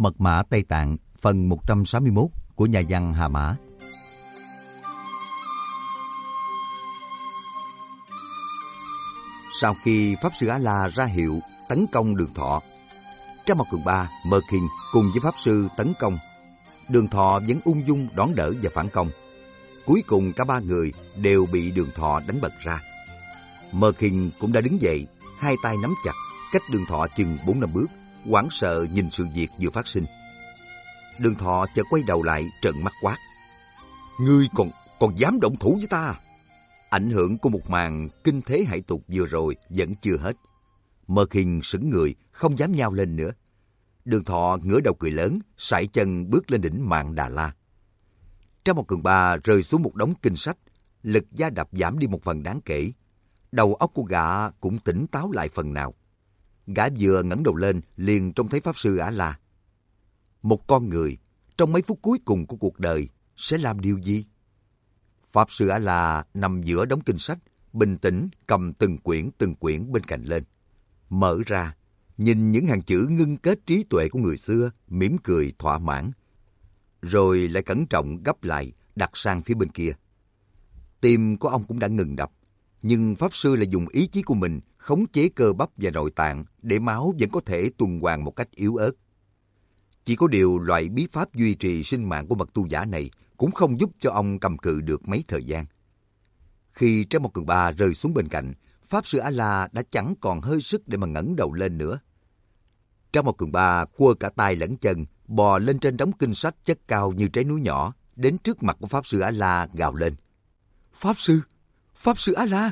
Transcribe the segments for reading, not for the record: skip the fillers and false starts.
Mật mã Tây Tạng phần 161 của nhà văn Hà Mã. Sau khi Pháp Sư A-la ra hiệu tấn công Đường Thọ, Trang Mộc Cường Ba, Mơ Kinh cùng với Pháp Sư tấn công. Đường Thọ vẫn ung dung đón đỡ và phản công. Cuối cùng cả ba người đều bị Đường Thọ đánh bật ra. Mơ Kinh cũng đã đứng dậy, hai tay nắm chặt, cách Đường Thọ chừng 4-5 bước, hoảng sợ nhìn sự việc vừa phát sinh. Đường Thọ chợt quay đầu lại trợn mắt quát: "Ngươi còn dám động thủ với ta?" Ảnh hưởng của một màn kinh thế hải tục vừa rồi vẫn chưa hết. Mơ Kinh sững người, không dám nhao lên nữa. Đường Thọ ngửa đầu cười lớn, sải chân bước lên đỉnh Mạn Đà La. Trang Mộc Cường Ba rơi xuống một đống kinh sách, lực gia đập giảm đi một phần đáng kể. Đầu óc của gã cũng tỉnh táo lại phần nào. Gã vừa ngẩng đầu lên liền trông thấy Pháp Sư A-la. Một con người trong mấy phút cuối cùng của cuộc đời sẽ làm điều gì? Pháp Sư A-la nằm giữa đống kinh sách, bình tĩnh cầm từng quyển bên cạnh lên, mở ra, nhìn những hàng chữ ngưng kết trí tuệ của người xưa, mỉm cười thỏa mãn, rồi lại cẩn trọng gấp lại đặt sang phía bên kia. Tim của ông cũng đã ngừng đập, nhưng Pháp Sư lại dùng ý chí của mình khống chế cơ bắp và nội tạng để máu vẫn có thể tuần hoàn một cách yếu ớt. Chỉ có điều loại bí pháp duy trì sinh mạng của bậc tu giả này cũng không giúp cho ông cầm cự được mấy thời gian. Khi Trang Mộc Cường Ba rơi xuống bên cạnh, Pháp Sư A-la đã chẳng còn hơi sức để mà ngẩng đầu lên nữa. Trang Mộc Cường Ba quơ cả tay lẫn chân, bò lên trên đống kinh sách chất cao như trái núi nhỏ, đến trước mặt của Pháp Sư A-la gào lên: Pháp Sư A-la!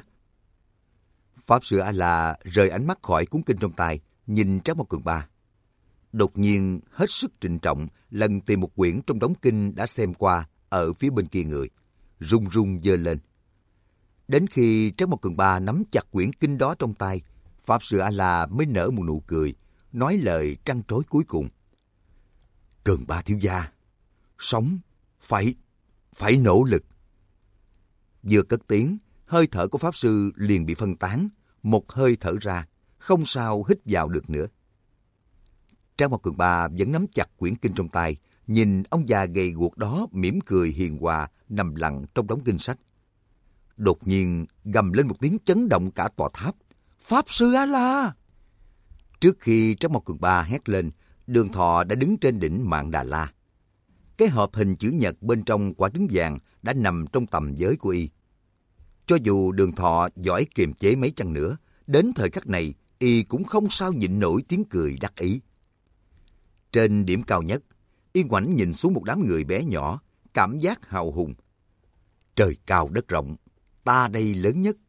Pháp Sư A-la rời ánh mắt khỏi cuốn kinh trong tay, nhìn Trang Mộc Cường Ba. Đột nhiên hết sức trịnh trọng lần tìm một quyển trong đống kinh đã xem qua ở phía bên kia người, run run giơ lên. Đến khi Trang Mộc Cường Ba nắm chặt quyển kinh đó trong tay, Pháp Sư A-la mới nở một nụ cười, nói lời trăn trối cuối cùng: Cường Ba thiếu gia, sống phải nỗ lực. Vừa cất tiếng, hơi thở của Pháp Sư liền bị phân tán, một hơi thở ra, không sao hít vào được nữa. Trang Mộc Cường Ba vẫn nắm chặt quyển kinh trong tay, nhìn ông già gầy guộc đó mỉm cười hiền hòa nằm lặng trong đống kinh sách. Đột nhiên gầm lên một tiếng chấn động cả tòa tháp: Pháp Sư A-la! Trước khi Trang Mộc Cường Ba hét lên, Đường Thọ đã đứng trên đỉnh Mạn Đà La. Cái hộp hình chữ nhật bên trong quả trứng vàng đã nằm trong tầm giới của y. Cho dù Đường Thọ giỏi kiềm chế mấy chăng nữa, đến thời khắc này y cũng không sao nhịn nổi tiếng cười đắc ý. Trên điểm cao nhất, y ngoảnh nhìn xuống một đám người bé nhỏ, cảm giác hào hùng. Trời cao đất rộng, ta đây lớn nhất.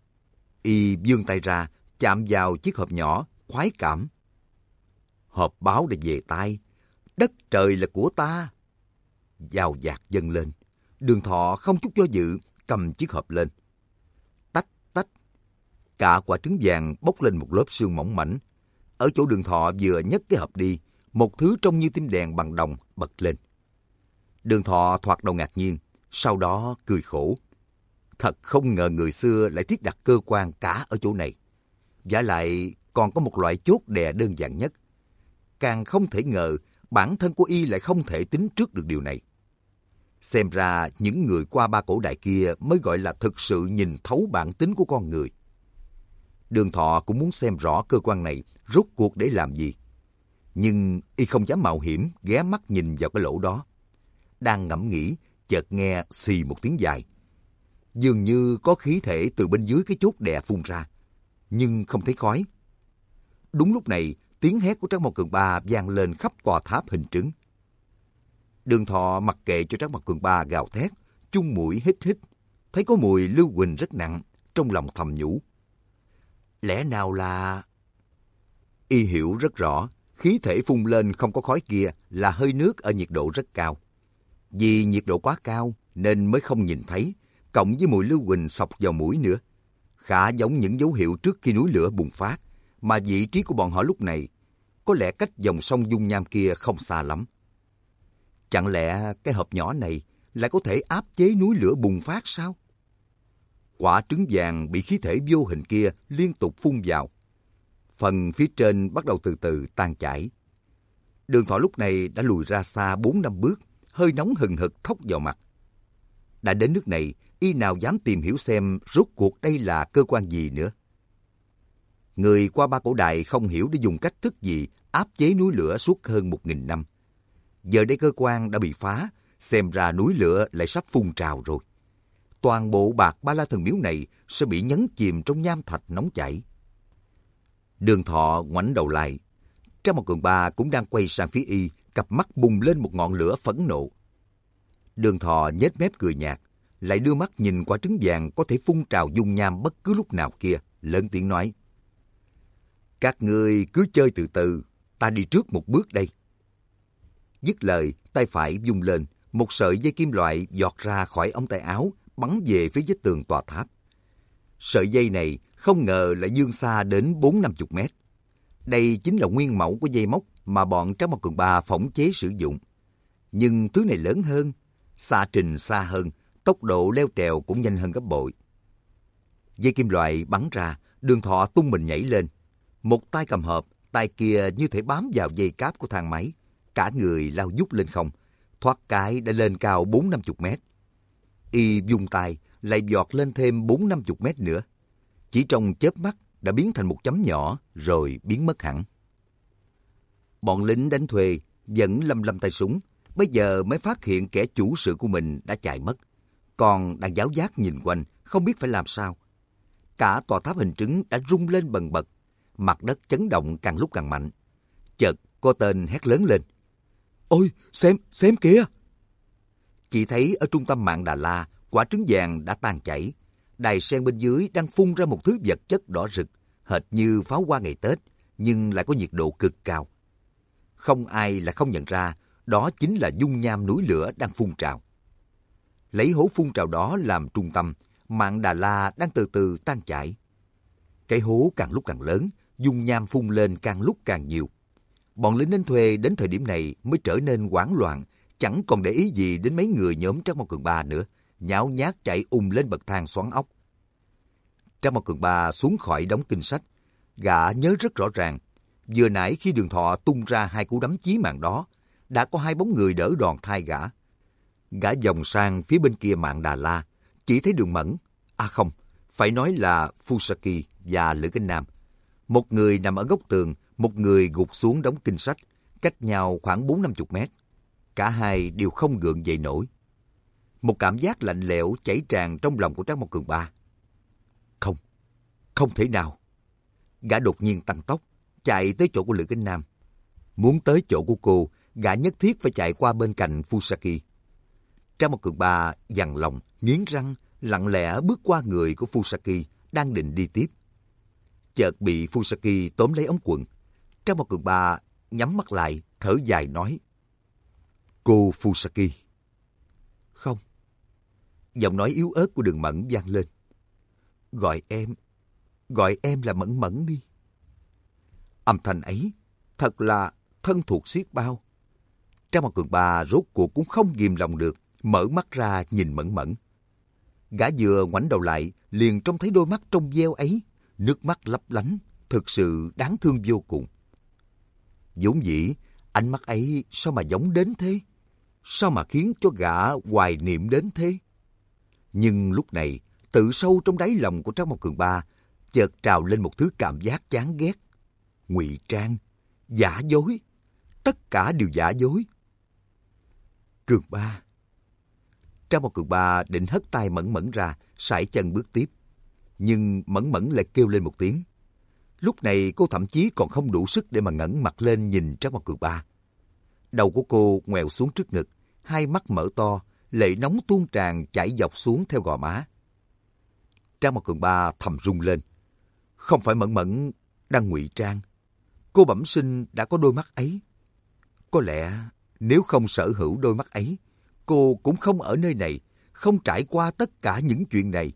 Y vươn tay ra, chạm vào chiếc hộp nhỏ, khoái cảm. Hộp báo đã về tay, đất trời là của ta. Dao dạt dâng lên, Đường Thọ không chút do dự cầm chiếc hộp lên. Tách tách, cả quả trứng vàng bốc lên một lớp sương mỏng mảnh. Ở chỗ Đường Thọ vừa nhấc cái hộp đi, một thứ trông như tim đèn bằng đồng bật lên. Đường Thọ thoạt đầu ngạc nhiên, sau đó cười khổ. Thật không ngờ người xưa lại thiết đặt cơ quan cả ở chỗ này. Vả lại còn có một loại chốt đè đơn giản nhất. Càng không thể ngờ bản thân của y lại không thể tính trước được điều này. Xem ra những người qua ba cổ đại kia mới gọi là thực sự nhìn thấu bản tính của con người. Đường Thọ cũng muốn xem rõ cơ quan này rốt cuộc để làm gì. Nhưng y không dám mạo hiểm ghé mắt nhìn vào cái lỗ đó. Đang ngẫm nghĩ, chợt nghe xì một tiếng dài. Dường như có khí thể từ bên dưới cái chốt đè phun ra, nhưng không thấy khói. Đúng lúc này, tiếng hét của Trang Mộc Cường Ba vang lên khắp tòa tháp hình trứng. Đường Thọ mặc kệ cho Trang Mộc Cường Ba gào thét, chung mũi hít hít, thấy có mùi lưu huỳnh rất nặng, trong lòng thầm nhủ: lẽ nào là... Y hiểu rất rõ, khí thể phun lên không có khói kia là hơi nước ở nhiệt độ rất cao. Vì nhiệt độ quá cao nên mới không nhìn thấy, cộng với mùi lưu huỳnh xộc vào mũi nữa. Khá giống những dấu hiệu trước khi núi lửa bùng phát, mà vị trí của bọn họ lúc này có lẽ cách dòng sông dung nham kia không xa lắm. Chẳng lẽ cái hộp nhỏ này lại có thể áp chế núi lửa bùng phát sao? Quả trứng vàng bị khí thể vô hình kia liên tục phun vào. Phần phía trên bắt đầu từ từ tan chảy. Đường Thọ lúc này đã lùi ra xa 4-5 bước, hơi nóng hừng hực thốc vào mặt. Đã đến nước này, y nào dám tìm hiểu xem rốt cuộc đây là cơ quan gì nữa. Người qua Ba Cổ Đài không hiểu để dùng cách thức gì áp chế núi lửa suốt hơn 1.000 năm. Giờ đây cơ quan đã bị phá, xem ra núi lửa lại sắp phun trào rồi. Toàn bộ Bạc Ba La Thần Miếu này sẽ bị nhấn chìm trong nham thạch nóng chảy. Đường Thọ ngoảnh đầu lại. Trang Mộc Cường Ba cũng đang quay sang phía y, cặp mắt bùng lên một ngọn lửa phẫn nộ. Đường Thọ nhếch mép cười nhạt, lại đưa mắt nhìn quả trứng vàng có thể phun trào dung nham bất cứ lúc nào kia, lớn tiếng nói. Các ngươi cứ chơi từ từ, ta đi trước một bước đây. Dứt lời, tay phải vung lên, một sợi dây kim loại giọt ra khỏi ống tay áo, bắn về phía vách tường tòa tháp. Sợi dây này không ngờ lại vươn xa đến 40-50 mét. Đây chính là nguyên mẫu của dây móc mà bọn Tráng Mộc Cường Ba phỏng chế sử dụng. Nhưng thứ này lớn hơn, xạ trình xa hơn, tốc độ leo trèo cũng nhanh hơn gấp bội. Dây kim loại bắn ra, Đường Thọ tung mình nhảy lên. Một tay cầm hộp, tay kia như thể bám vào dây cáp của thang máy. Cả người lao vút lên không, thoát cái đã lên cao 40-50 mét. Y vung tay, lại giọt lên thêm 40-50 mét nữa. Chỉ trong chớp mắt đã biến thành một chấm nhỏ rồi biến mất hẳn. Bọn lính đánh thuê vẫn lăm lăm tay súng, bây giờ mới phát hiện kẻ chủ sự của mình đã chạy mất. Còn đang giáo giác nhìn quanh, không biết phải làm sao. Cả tòa tháp hình trứng đã rung lên bần bật, mặt đất chấn động càng lúc càng mạnh. Chợt có tên hét lớn lên. Ôi, xem kìa! Chỉ thấy ở trung tâm Mạn Đà La, quả trứng vàng đã tan chảy. Đài sen bên dưới đang phun ra một thứ vật chất đỏ rực, hệt như pháo hoa ngày Tết, nhưng lại có nhiệt độ cực cao. Không ai là không nhận ra, đó chính là dung nham núi lửa đang phun trào. Lấy hố phun trào đó làm trung tâm, Mạn Đà La đang từ từ tan chảy. Cái hố càng lúc càng lớn, dung nham phun lên càng lúc càng nhiều. Bọn lính đánh thuê đến thời điểm này mới trở nên hoảng loạn, chẳng còn để ý gì đến mấy người nhóm Tráng Mộc Cường Ba nữa, nhão nhác chạy lên bậc thang xoắn ốc. Tráng Mộc Cường Ba xuống khỏi đống kinh sách, gã nhớ rất rõ ràng, vừa nãy khi Đường Thọ tung ra 2 cú đấm chí mạng đó, đã có 2 bóng người đỡ đòn thay gã. Gã vòng sang phía bên kia Mạn Đà La, chỉ thấy Đường Mẫn, không, phải nói là Fusaki và Lữ Kinh Nam. Một người nằm ở góc tường, một người gục xuống đống kinh sách, cách nhau khoảng 40-50 mét. Cả hai đều không gượng dậy nổi. Một cảm giác lạnh lẽo chảy tràn trong lòng của Tráng Mộc Cường Ba. Không thể nào. Gã đột nhiên tăng tốc, chạy tới chỗ của Lữ Kinh Nam. Muốn tới chỗ của cô, gã nhất thiết phải chạy qua bên cạnh Fusaki. Tráng Mộc Cường Ba dằn lòng, nghiến răng, lặng lẽ bước qua người của Fusaki, đang định đi tiếp. Chợt bị Fusaki tóm lấy ống quần. Tráng Mộc Cường Ba nhắm mắt lại, thở dài nói. Cô Fusaki. Không. Giọng nói yếu ớt của Đường Mẫn vang lên. Gọi em là Mẫn Mẫn đi. Âm thanh ấy thật là thân thuộc xiết bao. Tráng Mộc Cường Ba rốt cuộc cũng không ghìm lòng được, mở mắt ra nhìn Mẫn Mẫn. Gã vừa ngoảnh đầu lại, liền trông thấy đôi mắt trong veo ấy, nước mắt lấp lánh, thực sự đáng thương vô cùng. Vốn dĩ, ánh mắt ấy sao mà giống đến thế? Sao mà khiến cho gã hoài niệm đến thế? Nhưng lúc này, tự sâu trong đáy lòng của Tráng Mộc Cường Ba, chợt trào lên một thứ cảm giác chán ghét. Ngụy trang, giả dối, tất cả đều giả dối. Cường Ba. Tráng Mộc Cường Ba định hất tay Mẫn Mẫn ra, sải chân bước tiếp. Nhưng Mẫn Mẫn lại kêu lên một tiếng. Lúc này cô thậm chí còn không đủ sức để mà ngẩng mặt lên nhìn Tráng Mộc Cường Ba. Đầu của cô ngoèo xuống trước ngực, hai mắt mở to, lệ nóng tuôn tràn chảy dọc xuống theo gò má. Tráng Mộc Cường Ba thầm rung lên. Không phải Mẫn Mẫn đang ngụy trang. Cô bẩm sinh đã có đôi mắt ấy. Có lẽ nếu không sở hữu đôi mắt ấy, cô cũng không ở nơi này, không trải qua tất cả những chuyện này.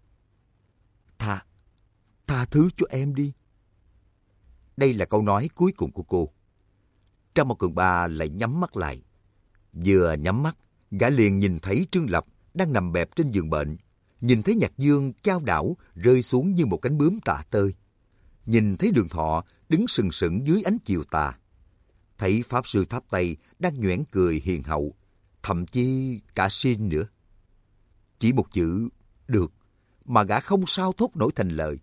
Tha thứ cho em đi. Đây là câu nói cuối cùng của cô. Tráng Mộc Cường Ba lại nhắm mắt lại. Vừa nhắm mắt, gã liền nhìn thấy Trương Lập đang nằm bẹp trên giường bệnh. Nhìn thấy Nhạc Dương chao đảo rơi xuống như một cánh bướm tạ tơi. Nhìn thấy Đường Thọ đứng sừng sững dưới ánh chiều tà. thấy Pháp Sư Tháp Tây đang nhoẻn cười hiền hậu, thậm chí cả xin nữa. Chỉ một chữ được mà gã không sao thốt nổi thành lời.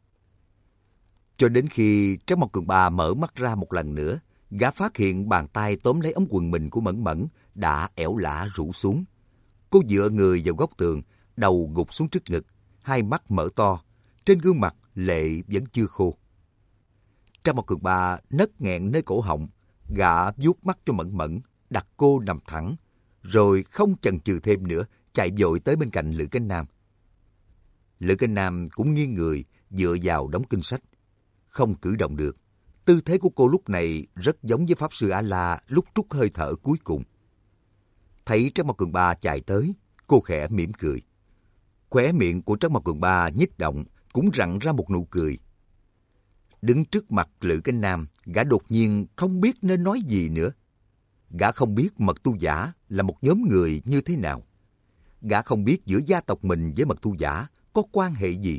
Cho đến khi Trác Mộc Cường Ba mở mắt ra một lần nữa, gã phát hiện bàn tay tóm lấy ống quần mình của Mẫn Mẫn đã ẻo lả rũ xuống. Cô dựa người vào góc tường, đầu gục xuống trước ngực, hai mắt mở to, trên gương mặt lệ vẫn chưa khô. Trác Mộc Cường Ba nấc nghẹn nơi cổ họng, gã vuốt mắt cho Mẫn Mẫn, đặt cô nằm thẳng, rồi không chần chừ thêm nữa, chạy vội tới bên cạnh Lữ Cánh Nam. Lữ Cánh Nam cũng nghiêng người, dựa vào đống kinh sách, không cử động được. Tư thế của cô lúc này rất giống với Pháp Sư A-la lúc trút hơi thở cuối cùng. Thấy Trác Mộc Cường Ba chạy tới, cô khẽ mỉm cười. Khóe miệng của Trác Mộc Cường Ba nhích động, cũng rặn ra một nụ cười. Đứng trước mặt Lữ Cánh Nam, gã đột nhiên không biết nên nói gì nữa. Gã không biết Mật Tu Giả là một nhóm người như thế nào. Gã không biết giữa gia tộc mình với Mật Tu Giả có quan hệ gì.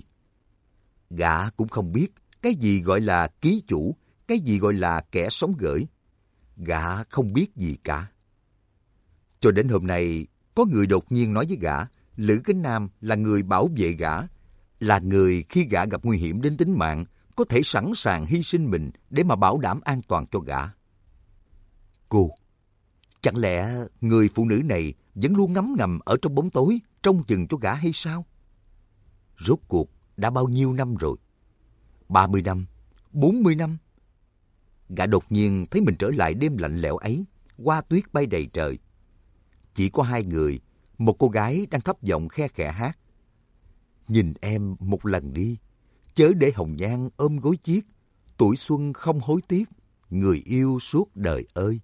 Gã cũng không biết cái gì gọi là ký chủ, cái gì gọi là kẻ sống gởi. Gã không biết gì cả. Cho đến hôm nay, có người đột nhiên nói với gã, Lữ Cánh Nam là người bảo vệ gã, là người khi gã gặp nguy hiểm đến tính mạng, có thể sẵn sàng hy sinh mình để mà bảo đảm an toàn cho gã. Cô, chẳng lẽ người phụ nữ này vẫn luôn ngấm ngầm ở trong bóng tối, trông chừng cho gã hay sao? Rốt cuộc đã bao nhiêu năm rồi? 30 năm? 40 năm? Gã đột nhiên thấy mình trở lại đêm lạnh lẽo ấy, hoa tuyết bay đầy trời. Chỉ có hai người, một cô gái đang thấp giọng khe khẽ hát. Nhìn em một lần đi, chớ để hồng nhan ôm gối chiếc, tuổi xuân không hối tiếc, người yêu suốt đời ơi.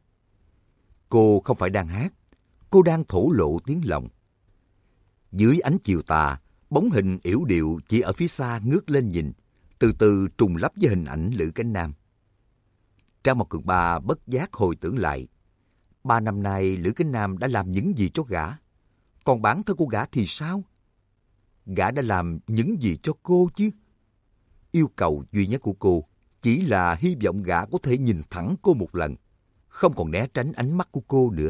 Cô không phải đang hát, cô đang thổ lộ tiếng lòng. Dưới ánh chiều tà, bóng hình yểu điệu chỉ ở phía xa ngước lên nhìn, từ từ trùng lắp với hình ảnh Lữ Cánh Nam. Trác Mộc Cường Ba bất giác hồi tưởng lại. 3 năm nay Lữ Cánh Nam đã làm những gì cho gã? Còn bản thân của gã thì sao? Gã đã làm những gì cho cô chứ? Yêu cầu duy nhất của cô chỉ là hy vọng gã có thể nhìn thẳng cô một lần, không còn né tránh ánh mắt của cô nữa.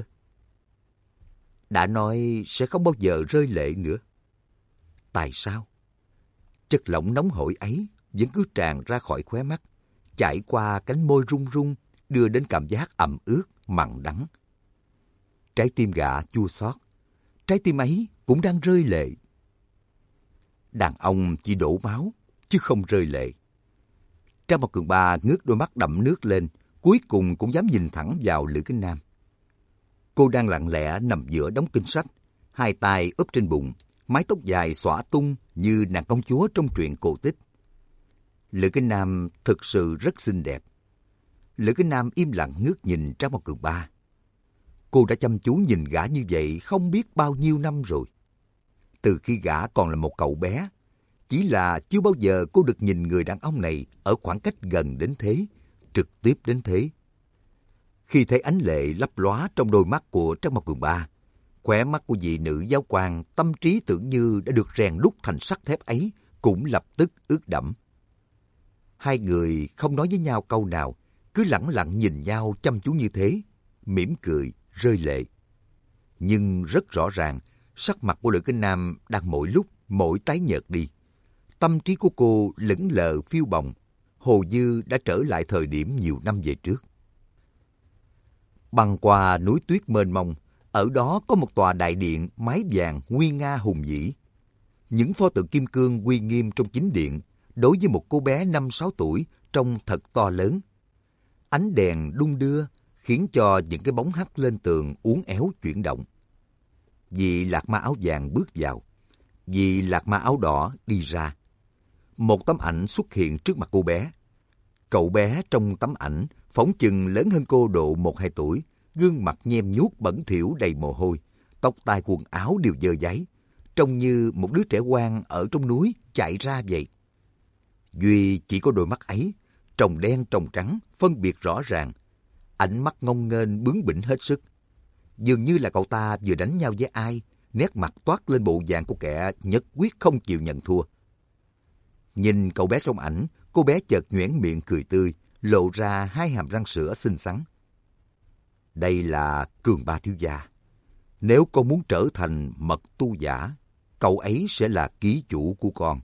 Đã nói sẽ không bao giờ rơi lệ nữa. Tại sao? Chất lỏng nóng hổi ấy vẫn cứ tràn ra khỏi khóe mắt, chảy qua cánh môi run run, đưa đến cảm giác ẩm ướt, mặn đắng. Trái tim gã chua xót, trái tim ấy cũng đang rơi lệ. Đàn ông chỉ đổ máu, chứ không rơi lệ. Trác Mộc Cường Ba ngước đôi mắt đẫm nước lên, cuối cùng cũng dám nhìn thẳng vào Lữ Cánh Nam. Cô đang lặng lẽ nằm giữa đống kinh sách, hai tay úp trên bụng, mái tóc dài xõa tung như nàng công chúa trong truyện cổ tích. Lữ Cánh Nam thực sự rất xinh đẹp. Lữ Cánh Nam im lặng ngước nhìn Trác Mộc Cường Ba. Cô đã chăm chú nhìn gã như vậy không biết bao nhiêu năm rồi. Từ khi gã còn là một cậu bé, chỉ là chưa bao giờ cô được nhìn người đàn ông này ở khoảng cách gần đến thế, trực tiếp đến thế. Khi thấy ánh lệ lấp lóa trong đôi mắt của Trác Mộc Cường Ba, khóe mắt của vị nữ giáo quan tâm trí tưởng như đã được rèn đúc thành sắt thép ấy cũng lập tức ướt đẫm. Hai người không nói với nhau câu nào, cứ lẳng lặng nhìn nhau chăm chú như thế, mỉm cười, rơi lệ. Nhưng rất rõ ràng, sắc mặt của Lữ Cánh Nam đang mỗi lúc mỗi tái nhợt đi. Tâm trí của cô lững lờ phiêu bồng, hồ như đã trở lại thời điểm nhiều năm về trước. Băng qua núi tuyết mênh mông, ở đó có một tòa đại điện mái vàng nguy nga hùng vĩ. Những pho tượng kim cương uy nghiêm trong chính điện, đối với một cô bé 5-6 tuổi trông thật to lớn. Ánh đèn đung đưa khiến cho những cái bóng hắt lên tường uốn éo chuyển động. Vị lạc ma áo vàng bước vào, vị lạc ma áo đỏ đi ra. Một tấm ảnh xuất hiện trước mặt cô bé. Cậu bé trong tấm ảnh phỏng chừng lớn hơn cô độ 1-2 tuổi, gương mặt nhem nhuốc bẩn thỉu đầy mồ hôi, tóc tai quần áo đều dơ dáy, trông như một đứa trẻ hoang ở trong núi chạy ra vậy. Duy chỉ có đôi mắt ấy, tròng đen tròng trắng, phân biệt rõ ràng. Ánh mắt ngông nghênh bướng bỉnh hết sức. Dường như là cậu ta vừa đánh nhau với ai, nét mặt toát lên bộ dạng của kẻ nhất quyết không chịu nhận thua. Nhìn cậu bé trong ảnh, cô bé chợt nhoẻn miệng cười tươi, lộ ra hai hàm răng sữa xinh xắn. Đây là Cường Ba thiếu gia. Nếu con muốn trở thành mật tu giả, cậu ấy sẽ là ký chủ của con.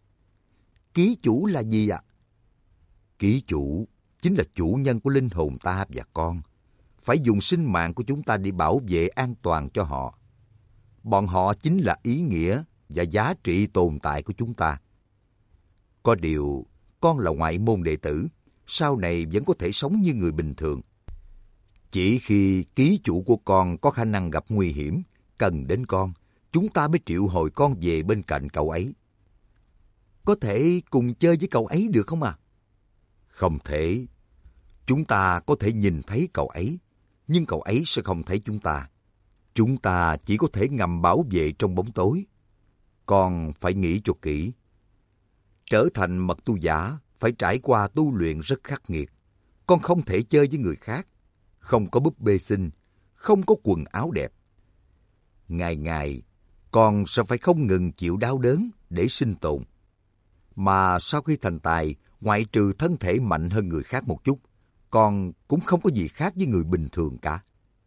Ký chủ là gì ạ? Ký chủ chính là chủ nhân của linh hồn ta và con. Phải dùng sinh mạng của chúng ta để bảo vệ an toàn cho họ. Bọn họ chính là ý nghĩa và giá trị tồn tại của chúng ta. Có điều, con là ngoại môn đệ tử, sau này vẫn có thể sống như người bình thường. Chỉ khi ký chủ của con có khả năng gặp nguy hiểm, cần đến con, chúng ta mới triệu hồi con về bên cạnh cậu ấy. Có thể cùng chơi với cậu ấy được không à? Không thể. Chúng ta có thể nhìn thấy cậu ấy, nhưng cậu ấy sẽ không thấy chúng ta. Chúng ta chỉ có thể ngầm bảo vệ trong bóng tối. Con phải nghĩ cho kỹ. Trở thành mật tu giả phải trải qua tu luyện rất khắc nghiệt. Con không thể chơi với người khác, không có búp bê xinh, không có quần áo đẹp. Ngày ngày, con sẽ phải không ngừng chịu đau đớn để sinh tồn. Mà sau khi thành tài, ngoại trừ thân thể mạnh hơn người khác một chút, con cũng không có gì khác với người bình thường cả.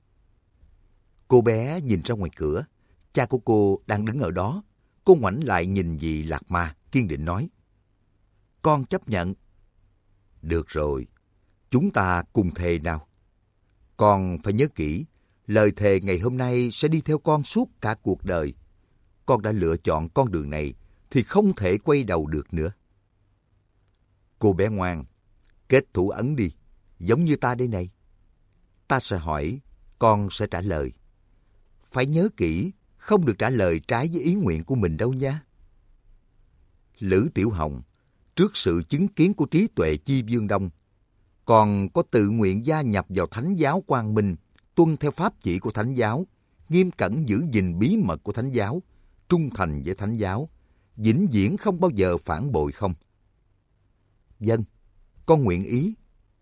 Cô bé nhìn ra ngoài cửa, cha của cô đang đứng ở đó. Cô ngoảnh lại nhìn dì Lạc Ma, kiên định nói: Con chấp nhận. Được rồi, chúng ta cùng thề nào. Con phải nhớ kỹ, lời thề ngày hôm nay sẽ đi theo con suốt cả cuộc đời. Con đã lựa chọn con đường này thì không thể quay đầu được nữa. Cô bé ngoan, kết thủ ấn đi, giống như ta đây này. Ta sẽ hỏi, con sẽ trả lời. Phải nhớ kỹ, không được trả lời trái với ý nguyện của mình đâu nha. Lữ Tiểu Hồng, trước sự chứng kiến của trí tuệ Chi Dương Đông, còn có tự nguyện gia nhập vào Thánh giáo Quang Minh, tuân theo pháp chỉ của Thánh giáo, nghiêm cẩn giữ gìn bí mật của Thánh giáo, trung thành với Thánh giáo, vĩnh viễn không bao giờ phản bội không? Vâng, con nguyện ý.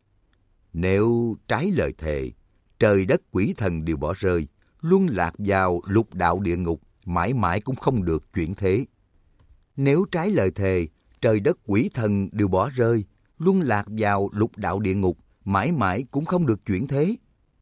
Nếu trái lời thề, trời đất quỷ thần đều bỏ rơi, luân lạc vào lục đạo địa ngục, mãi mãi cũng không được chuyển thế. Nếu trái lời thề, trời đất quỷ thần đều bỏ rơi, luân lạc vào lục đạo địa ngục, mãi mãi cũng không được chuyển thế.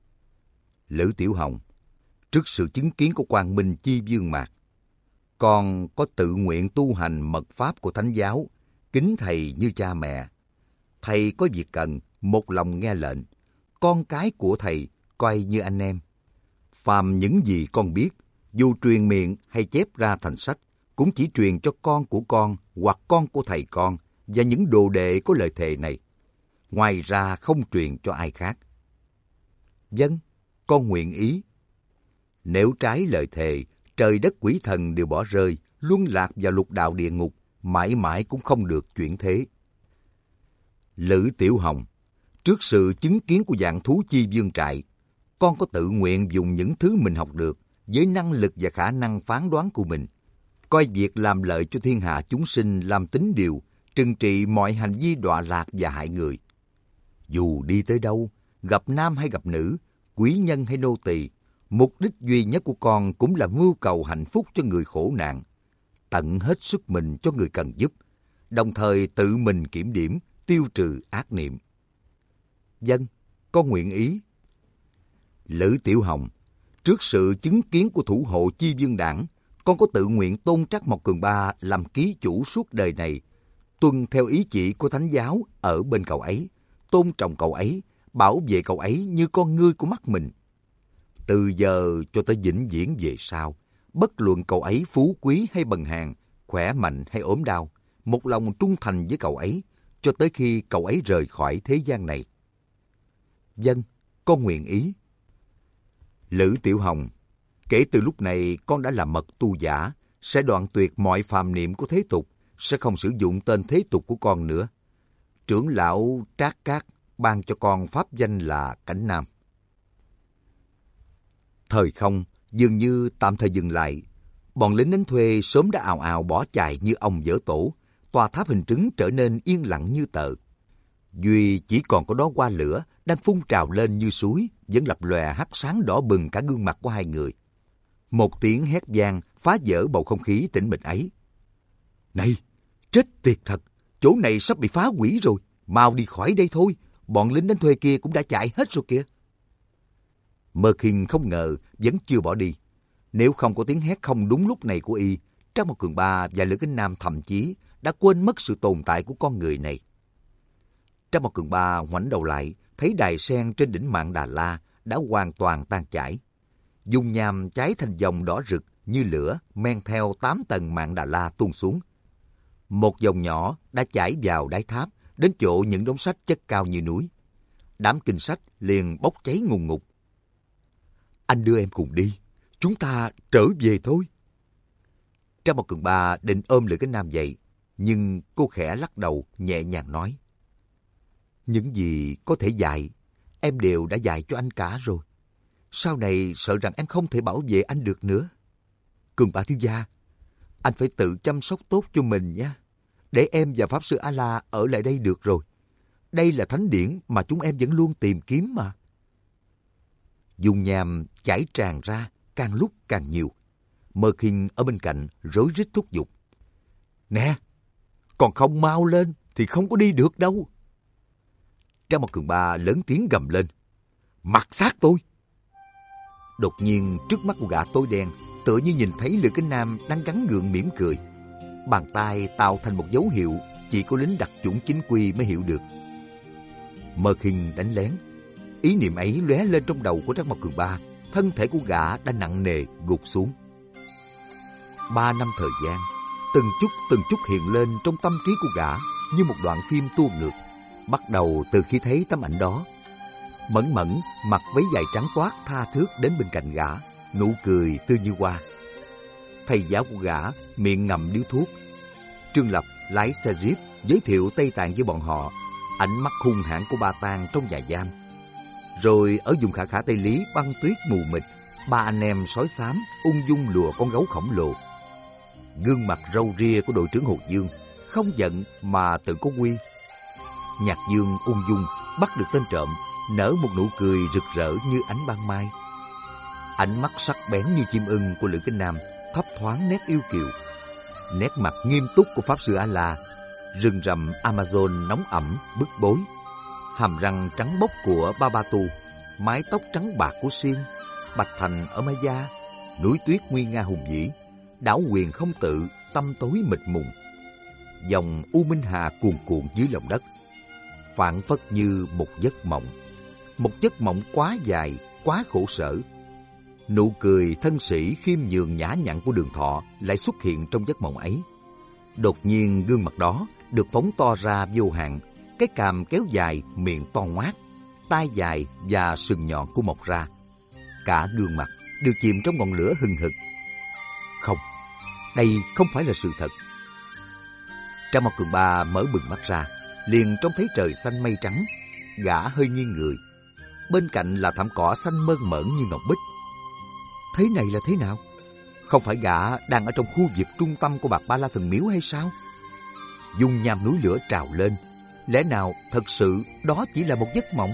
Lữ Tiểu Hồng, trước sự chứng kiến của Quang Minh Chi Dương Mạc, con có tự nguyện tu hành mật pháp của Thánh giáo, kính thầy như cha mẹ. Thầy có việc cần, một lòng nghe lệnh. Con cái của thầy coi như anh em. Phàm những gì con biết, dù truyền miệng hay chép ra thành sách, cũng chỉ truyền cho con của con hoặc con của thầy con và những đồ đệ có lời thề này. Ngoài ra không truyền cho ai khác. Vâng, con nguyện ý. Nếu trái lời thề, trời đất quỷ thần đều bỏ rơi, luân lạc vào lục đạo địa ngục, mãi mãi cũng không được chuyển thế. Lữ Tiểu Hồng, trước sự chứng kiến của vạn thú Chi Dương trại, con có tự nguyện dùng những thứ mình học được với năng lực và khả năng phán đoán của mình, coi việc làm lợi cho thiên hạ chúng sinh làm tín điều, trừng trị mọi hành vi đọa lạc và hại người. Dù đi tới đâu, gặp nam hay gặp nữ, quý nhân hay nô tỳ, mục đích duy nhất của con cũng là mưu cầu hạnh phúc cho người khổ nạn, tận hết sức mình cho người cần giúp, đồng thời tự mình kiểm điểm, tiêu trừ ác niệm. Vâng, con nguyện ý. Lữ Tiểu Hồng, trước sự chứng kiến của thủ hộ Chi Dương Đảng, con có tự nguyện tôn Trắc Mộc Cường Ba làm ký chủ suốt đời này, tuân theo ý chỉ của Thánh giáo ở bên cậu ấy, tôn trọng cậu ấy, bảo vệ cậu ấy như con ngươi của mắt mình. Từ giờ cho tới vĩnh viễn về sau, bất luận cậu ấy phú quý hay bần hàn, khỏe mạnh hay ốm đau, một lòng trung thành với cậu ấy, cho tới khi cậu ấy rời khỏi thế gian này. Vâng, con nguyện ý. Lữ Tiểu Hồng, kể từ lúc này con đã là mật tu giả, sẽ đoạn tuyệt mọi phàm niệm của thế tục, sẽ không sử dụng tên thế tục của con nữa. Trưởng lão Trác Cát ban cho con pháp danh là Cảnh Nam. Thời không dường như tạm thời dừng lại. Bọn lính đánh thuê sớm đã ào ào bỏ chạy như ong dỡ tổ. Tòa tháp hình trứng trở nên yên lặng như tờ. Duy chỉ còn có đóa hoa lửa đang phun trào lên như suối, vẫn lập lòe hắt sáng đỏ bừng cả gương mặt của hai người. Một tiếng hét vang phá vỡ bầu không khí tĩnh mịch ấy. Này, chết tiệt thật, chỗ này sắp bị phá hủy rồi, mau đi khỏi đây thôi, bọn lính đánh thuê kia cũng đã chạy hết rồi kìa. Mơ Kinh không ngờ vẫn chưa bỏ đi. Nếu không có tiếng hét không đúng lúc này của y, Trác Mộc Cường Ba và Lữ Kính Nam thậm chí đã quên mất sự tồn tại của con người này. Trác Mộc Cường Ba ngoảnh đầu lại, thấy đài sen trên đỉnh Mạn Đà La đã hoàn toàn tan chảy. Dung nham cháy thành dòng đỏ rực như lửa men theo 8 tầng Mạn Đà La tuôn xuống. Một dòng nhỏ đã chảy vào đáy tháp, đến chỗ những đống sách chất cao như núi. Đám kinh sách liền bốc cháy ngùn ngụt. Anh đưa em cùng đi, chúng ta trở về thôi. Trác Mộc Cường Ba định ôm Lữ Kính Nam dậy, nhưng cô khẽ lắc đầu nhẹ nhàng nói. Những gì có thể dạy, em đều đã dạy cho anh cả rồi. Sau này sợ rằng em không thể bảo vệ anh được nữa. Cường Ba thiếu gia, anh phải tự chăm sóc tốt cho mình nha. Để em và Pháp Sư A-La ở lại đây được rồi. Đây là thánh điển mà chúng em vẫn luôn tìm kiếm mà. Dung nham chảy tràn ra càng lúc càng nhiều. Mơ Kinh ở bên cạnh rối rít thúc giục. Nè, còn không mau lên thì không có đi được đâu. Trác Mộc Cường Ba lớn tiếng gầm lên. Mặc xác tôi! Đột nhiên trước mắt của gã tối đen, tựa như nhìn thấy Lữ Kính Nam đang gắn gượng mỉm cười. Bàn tay tạo thành một dấu hiệu chỉ có lính đặc chủng chính quy mới hiểu được. Mơ Kinh đánh lén. Ý niệm ấy lóe lên trong đầu của Trác Mộc Cường Ba, thân thể của gã đã nặng nề gục xuống. 3 năm thời gian, từng chút hiện lên trong tâm trí của gã như một đoạn phim tua ngược. Bắt đầu từ khi thấy tấm ảnh đó. Mẫn Mẫn mặc váy dài trắng toát tha thước đến bên cạnh gã, nụ cười tươi như hoa. Thầy giáo của gã miệng ngậm điếu thuốc. Trương Lập lái xe jeep giới thiệu Tây Tạng với bọn họ, ánh mắt hung hãn của Ba Tàng trong nhà giam. Rồi ở vùng khả khả Tây Lý băng tuyết mù mịt, 3 anh em sói xám ung dung lùa con gấu khổng lồ. Gương mặt râu ria của đội trưởng Hồ Dương không giận mà tự có quy. Nhạc Dương ung dung bắt được tên trộm, nở một nụ cười rực rỡ như ánh ban mai. Ánh mắt sắc bén như chim ưng của Lữ Kính Nam thấp thoáng nét yêu kiều. Nét mặt nghiêm túc của Pháp Sư A-La, rừng rậm Amazon nóng ẩm bức bối. Hàm răng trắng bóc của Ba Tu, mái tóc trắng bạc của Xiên, Bạch Thành ở Maya, núi tuyết nguy nga hùng vĩ, đảo quyền không tự, tăm tối mịt mùng. Dòng U Minh Hà cuồn cuộn dưới lòng đất, phảng phất như một giấc mộng quá dài, quá khổ sở. Nụ cười thân sĩ khiêm nhường nhã nhặn của Đường Thọ lại xuất hiện trong giấc mộng ấy. Đột nhiên gương mặt đó được phóng to ra vô hạn, cái cằm kéo dài, miệng to ngoác, tai dài và sừng nhọn của mọc ra. Cả gương mặt đều chìm trong ngọn lửa hừng hực. Không, đây không phải là sự thật. Trác Mộc Cường Ba mở bừng mắt ra, liền trông thấy trời xanh mây trắng. Gã hơi nghiêng người, bên cạnh là thảm cỏ xanh mơn mởn như ngọc bích. Thế này là thế nào? Không phải gã đang ở trong khu vực trung tâm của Bạt Ba La Thần Miếu hay sao? Dung nham núi lửa trào lên, lẽ nào thật sự đó chỉ là một giấc mộng?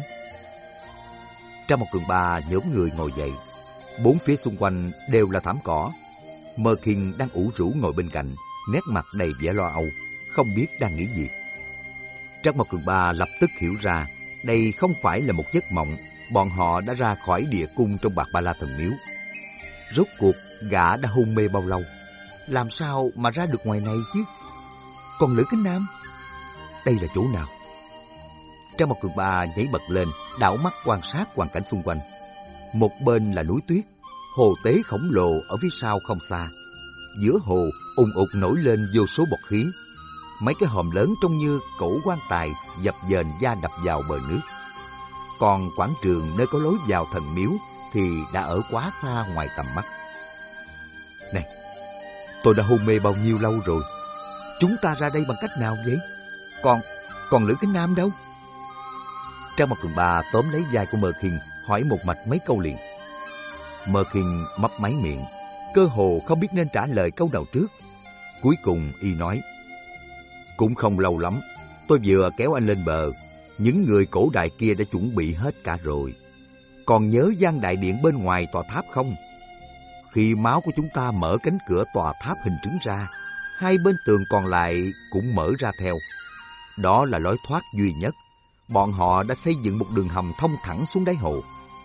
Trác Mộc Cường Ba nhổm người ngồi dậy. 4 phía xung quanh đều là thảm cỏ. Mơ Kinh đang ủ rũ ngồi bên cạnh, nét mặt đầy vẻ lo âu, không biết đang nghĩ gì. Trác Mộc Cường Ba lập tức hiểu ra, đây không phải là một giấc mộng, bọn họ đã ra khỏi địa cung trong Bạt Ba La Thần Miếu. Rốt cuộc gã đã hôn mê bao lâu? Làm sao mà ra được ngoài này chứ? Còn Lữ Kính Nam? Đây là chỗ nào? Trác Mộc Cường Ba nhảy bật lên, đảo mắt quan sát hoàn cảnh xung quanh. Một bên là núi tuyết, hồ tế khổng lồ ở phía sau không xa. Giữa hồ ùn ụt nổi lên vô số bọt khí. Mấy cái hòm lớn trông như cổ quan tài dập dềnh da đập vào bờ nước. Còn quảng trường nơi có lối vào thần miếu thì đã ở quá xa ngoài tầm mắt. Này, tôi đã hôn mê bao nhiêu lâu rồi? Chúng ta ra đây bằng cách nào vậy? Còn Lữ Kính Nam đâu? Trác Mộc Cường Ba tóm lấy vai của Mơ Kinh, hỏi một mạch mấy câu liền. Mơ Kinh mấp máy miệng, cơ hồ không biết nên trả lời câu nào trước. Cuối cùng y nói, cũng không lâu lắm, tôi vừa kéo anh lên bờ, những người cổ đại kia đã chuẩn bị hết cả rồi. Còn nhớ gian đại điện bên ngoài tòa tháp không? Khi máu của chúng ta mở cánh cửa tòa tháp hình trứng ra, hai bên tường còn lại cũng mở ra theo. Đó là lối thoát duy nhất. Bọn họ đã xây dựng một đường hầm thông thẳng xuống đáy hồ.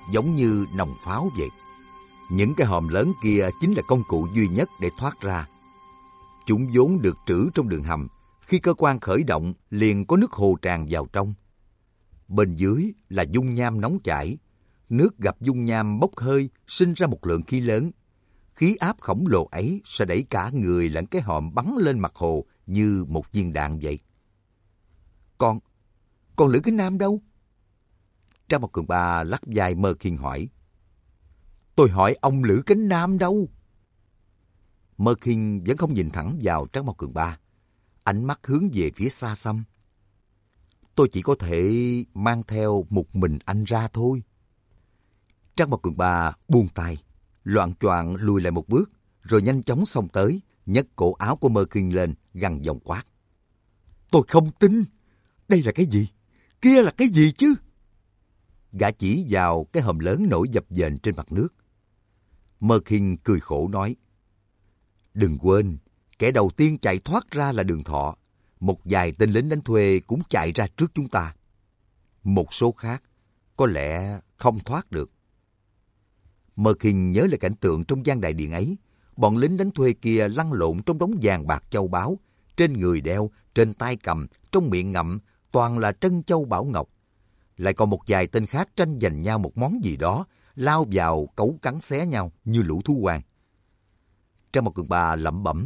giống như nòng pháo vậy. Những cái hòm lớn kia chính là công cụ duy nhất để thoát ra. Chúng vốn được trữ trong đường hầm, khi cơ quan khởi động liền có nước hồ tràn vào trong. Bên dưới là dung nham nóng chảy, nước gặp dung nham bốc hơi sinh ra một lượng khí lớn. Khí áp khổng lồ ấy sẽ đẩy cả người lẫn cái hòm bắn lên mặt hồ như một viên đạn vậy. Còn Lữ Kính Nam đâu? Trang Mộc Cường Ba lắc vai Mơ Khiên hỏi. Tôi hỏi ông Lữ Kính Nam đâu? Mơ Khiên vẫn không nhìn thẳng vào Trang Mộc Cường Ba, ánh mắt hướng về phía xa xăm. Tôi chỉ có thể mang theo một mình anh ra thôi. Trang Mộc Cường Ba buông tay, loạng choạng lùi lại một bước, rồi nhanh chóng xông tới, nhấc cổ áo của Mơ Khiên lên, gằn giọng quát. Tôi không tin. Đây là cái gì? Kia là cái gì chứ? Gã chỉ vào cái hòm lớn nổi dập dềnh trên mặt nước. Mơ Khiên cười khổ nói. Đừng quên, kẻ đầu tiên chạy thoát ra là Đường Thọ. Một vài tên lính đánh thuê cũng chạy ra trước chúng ta. Một số khác có lẽ không thoát được. Mơ Khiên nhớ lại cảnh tượng trong gian đại điện ấy. Bọn lính đánh thuê kia lăn lộn trong đống vàng bạc châu báu. Trên người đeo, trên tay cầm, trong miệng ngậm, toàn là trân châu bảo ngọc. Lại còn một vài tên khác tranh giành nhau một món gì đó, lao vào cấu cắn xé nhau như lũ thú hoang. Trang Mộc Cường Ba lẩm bẩm.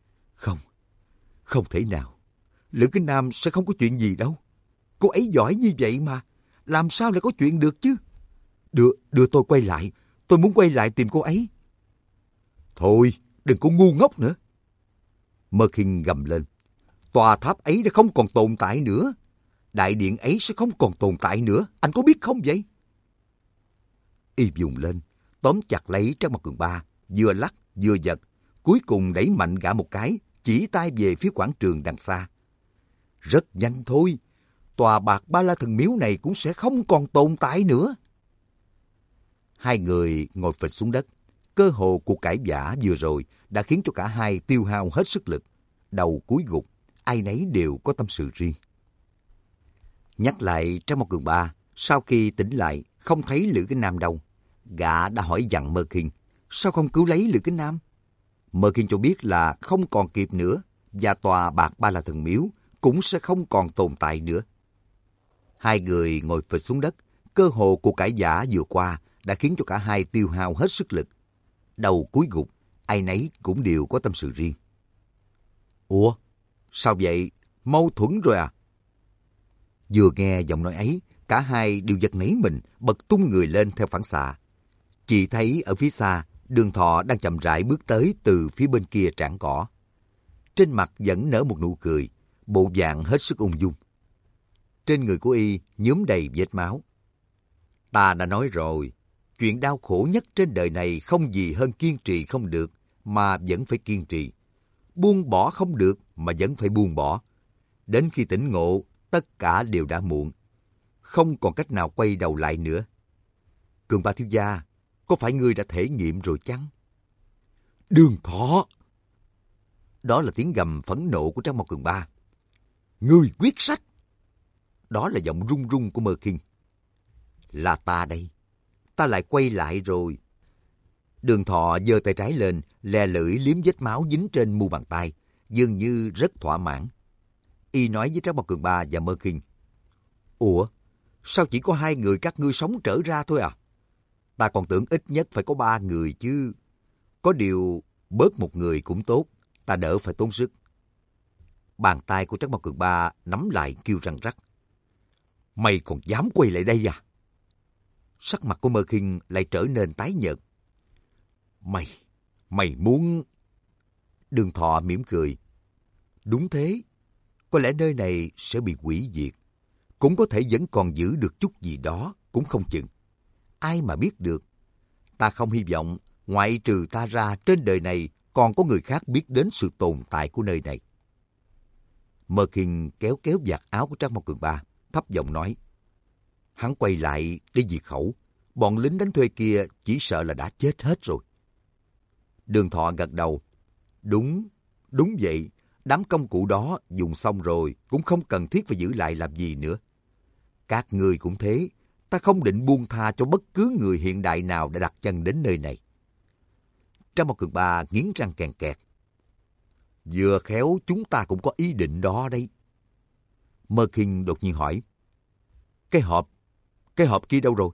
Không thể nào. Lữ Kính Nam sẽ không có chuyện gì đâu. Cô ấy giỏi như vậy mà, làm sao lại có chuyện được chứ? Đưa tôi quay lại, tôi muốn quay lại tìm cô ấy. Thôi, đừng có ngu ngốc nữa. Mơ Khiên gầm lên. Tòa tháp ấy đã không còn tồn tại nữa. Đại điện ấy sẽ không còn tồn tại nữa. Anh có biết không vậy? Y vùng lên, tóm chặt lấy Trang Mộc Cường Ba, vừa lắc vừa giật, cuối cùng đẩy mạnh gã một cái, chỉ tay về phía quảng trường đằng xa. Rất nhanh thôi, tòa bạc Ba La Thần Miếu này cũng sẽ không còn tồn tại nữa. Hai người ngồi phịch xuống đất. Cơ hồ cuộc cãi vã vừa rồi đã khiến cho cả hai tiêu hao hết sức lực. Đầu cúi gục, ai nấy đều có tâm sự riêng. Nhắc lại Trang Mộc Cường Ba, sau khi tỉnh lại không thấy Lữ Kính Nam đâu. Gã đã hỏi dặn Mơ Khiên, sao không cứu lấy Lữ Kính Nam? Mơ Khiên cho biết là không còn kịp nữa, và tòa bạc Ba La Thần Miếu cũng sẽ không còn tồn tại nữa. Hai người ngồi phịch xuống đất. Cơ hồ cuộc cãi vã vừa qua đã khiến cho cả hai tiêu hao hết sức lực. Đầu cúi gục, ai nấy cũng đều có tâm sự riêng. Ủa, sao vậy? Mâu thuẫn rồi à? Vừa nghe giọng nói ấy, cả hai đều giật nảy mình, bật tung người lên theo phản xạ. Chỉ thấy ở phía xa, Đường Thọ đang chậm rãi bước tới từ phía bên kia trảng cỏ. Trên mặt vẫn nở một nụ cười, bộ dạng hết sức ung dung. Trên người của y nhuốm đầy vết máu. Ta đã nói rồi, chuyện đau khổ nhất trên đời này không gì hơn kiên trì không được, mà vẫn phải kiên trì. Buông bỏ không được, mà vẫn phải buông bỏ. Đến khi tỉnh ngộ, tất cả đều đã muộn. Không còn cách nào quay đầu lại nữa. Cường Ba thiếu gia, có phải ngươi đã thể nghiệm rồi chăng? Đường Thọ! Đó là tiếng gầm phẫn nộ của Trang Mộc Cường Ba. Ngươi quyết sách! Đó là giọng run run của Mơ Khiên. Là ta đây. Ta lại quay lại rồi. Đường Thọ giơ tay trái lên, lè lưỡi liếm vết máu dính trên mu bàn tay, dường như rất thỏa mãn. Y nói với Trang Mộc Cường Ba và Mơ Khiên. Ủa, sao chỉ có hai người các ngươi sống trở ra thôi à? Ta còn tưởng ít nhất phải có 3 người chứ. Có điều, bớt một người cũng tốt, ta đỡ phải tốn sức. Bàn tay của Trang Mộc Cường Ba nắm lại kêu răng rắc. Mày còn dám quay lại đây à? Sắc mặt của Mơ Khiên lại trở nên tái nhợt. Mày muốn... Đường Thọ mỉm cười. Đúng thế. Có lẽ nơi này sẽ bị hủy diệt. Cũng có thể vẫn còn giữ được chút gì đó, cũng không chừng. Ai mà biết được. Ta không hy vọng, ngoại trừ ta ra trên đời này, còn có người khác biết đến sự tồn tại của nơi này. Mơ Khiên kéo vạt áo của Trang Mộc Cường Ba, thấp giọng nói. Hắn quay lại để diệt khẩu. Bọn lính đánh thuê kia chỉ sợ là đã chết hết rồi. Đường Thọ gật đầu. Đúng vậy. Đám công cụ đó dùng xong rồi cũng không cần thiết phải giữ lại làm gì nữa. Các ngươi cũng thế. ta không định buông tha cho bất cứ người hiện đại nào đã đặt chân đến nơi này. Trang Mao Cường Ba nghiến răng kèn kẹt. Vừa khéo chúng ta cũng có ý định đó đấy. Mơ Kinh đột nhiên hỏi. Cái hộp kia đâu rồi?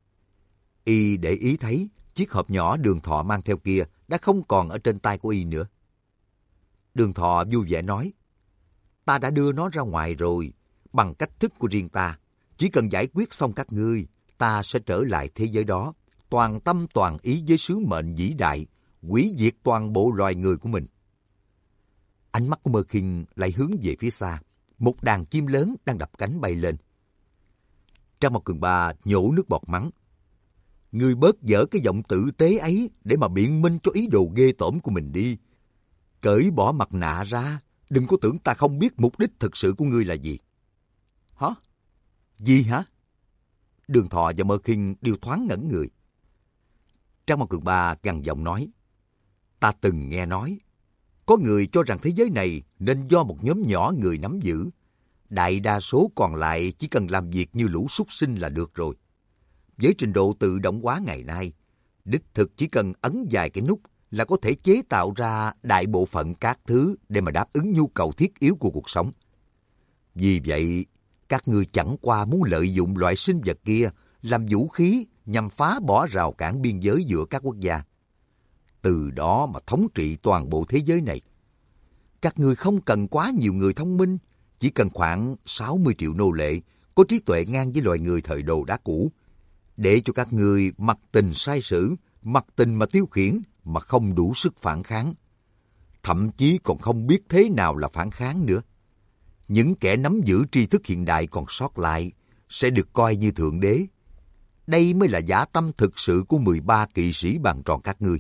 Y để ý thấy chiếc hộp nhỏ Đường Thọ mang theo kia đã không còn ở trên tay của Y nữa. Đường Thọ vui vẻ nói. Ta đã đưa nó ra ngoài rồi, bằng cách thức của riêng ta. Chỉ cần giải quyết xong các ngươi, ta sẽ trở lại thế giới đó, toàn tâm toàn ý với sứ mệnh vĩ đại, hủy diệt toàn bộ loài người của mình. Ánh mắt của Mơ Kinh lại hướng về phía xa, một đàn chim lớn đang đập cánh bay lên. Trang Mao Cường Ba nhổ nước bọt mắng. Ngươi bớt dở cái giọng tử tế ấy để mà biện minh cho ý đồ ghê tởm của mình đi. Cởi bỏ mặt nạ ra, đừng có tưởng ta không biết mục đích thực sự của ngươi là gì. Hả? Gì hả? Đường Thọ và Mơ Kinh đều thoáng ngẩn người. Trang Mao Cường Ba gằn giọng nói. Ta từng nghe nói, có người cho rằng thế giới này nên do một nhóm nhỏ người nắm giữ. Đại đa số còn lại chỉ cần làm việc như lũ súc sinh là được rồi. Với trình độ tự động hóa ngày nay, đích thực chỉ cần ấn vài cái nút là có thể chế tạo ra đại bộ phận các thứ để mà đáp ứng nhu cầu thiết yếu của cuộc sống. Vì vậy, các ngươi chẳng qua muốn lợi dụng loại sinh vật kia làm vũ khí nhằm phá bỏ rào cản biên giới giữa các quốc gia. Từ đó mà thống trị toàn bộ thế giới này. Các ngươi không cần quá nhiều người thông minh, chỉ cần khoảng 60 triệu nô lệ có trí tuệ ngang với loài người thời đồ đá cũ, để cho các ngươi mặc tình sai sử, mặc tình mà tiêu khiển mà không đủ sức phản kháng. Thậm chí còn không biết thế nào là phản kháng nữa. Những kẻ nắm giữ tri thức hiện đại còn sót lại sẽ được coi như thượng đế. Đây mới là dã tâm thực sự của 13 kỵ sĩ bàn tròn các ngươi.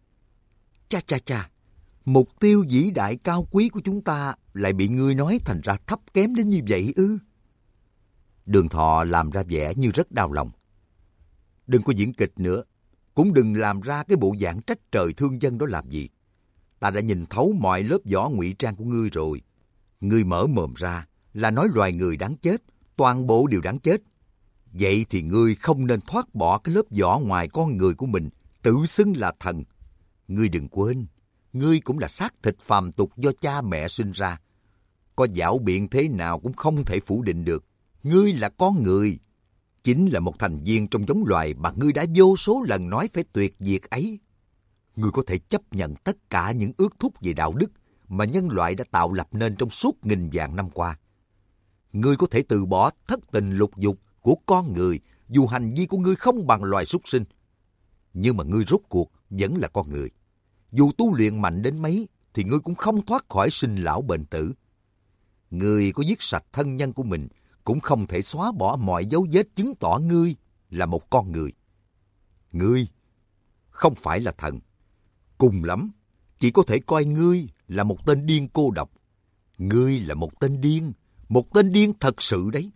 Cha, mục tiêu vĩ đại cao quý của chúng ta lại bị ngươi nói thành ra thấp kém đến như vậy ư? Đường Thọ làm ra vẻ như rất đau lòng. Đừng có diễn kịch nữa, cũng đừng làm ra cái bộ dạng trách trời thương dân đó làm gì. Ta đã nhìn thấu mọi lớp vỏ ngụy trang của ngươi rồi. Ngươi mở mồm ra là nói loài người đáng chết, toàn bộ đều đáng chết. Vậy thì ngươi không nên thoát bỏ cái lớp vỏ ngoài con người của mình, tự xưng là thần. Ngươi đừng quên, ngươi cũng là xác thịt phàm tục do cha mẹ sinh ra. Có dảo biện thế nào cũng không thể phủ định được. Ngươi là con người, chính là một thành viên trong giống loài mà ngươi đã vô số lần nói phải tuyệt diệt ấy. Ngươi có thể chấp nhận tất cả những ước thúc về đạo đức mà nhân loại đã tạo lập nên trong suốt nghìn vạn năm qua. Ngươi có thể từ bỏ thất tình lục dục của con người dù hành vi của ngươi không bằng loài súc sinh. Nhưng mà ngươi rốt cuộc vẫn là con người. Dù tu luyện mạnh đến mấy thì ngươi cũng không thoát khỏi sinh lão bệnh tử. Ngươi có giết sạch thân nhân của mình cũng không thể xóa bỏ mọi dấu vết chứng tỏ ngươi là một con người. Ngươi không phải là thần. Cùng lắm, chỉ có thể coi ngươi là một tên điên cô độc. Ngươi là một tên điên thật sự đấy.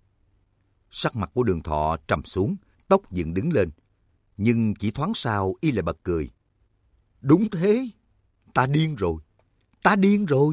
Sắc mặt của Đường Thọ trầm xuống, tóc dựng đứng lên. Nhưng chỉ thoáng sau y lại bật cười. Đúng thế, ta điên rồi.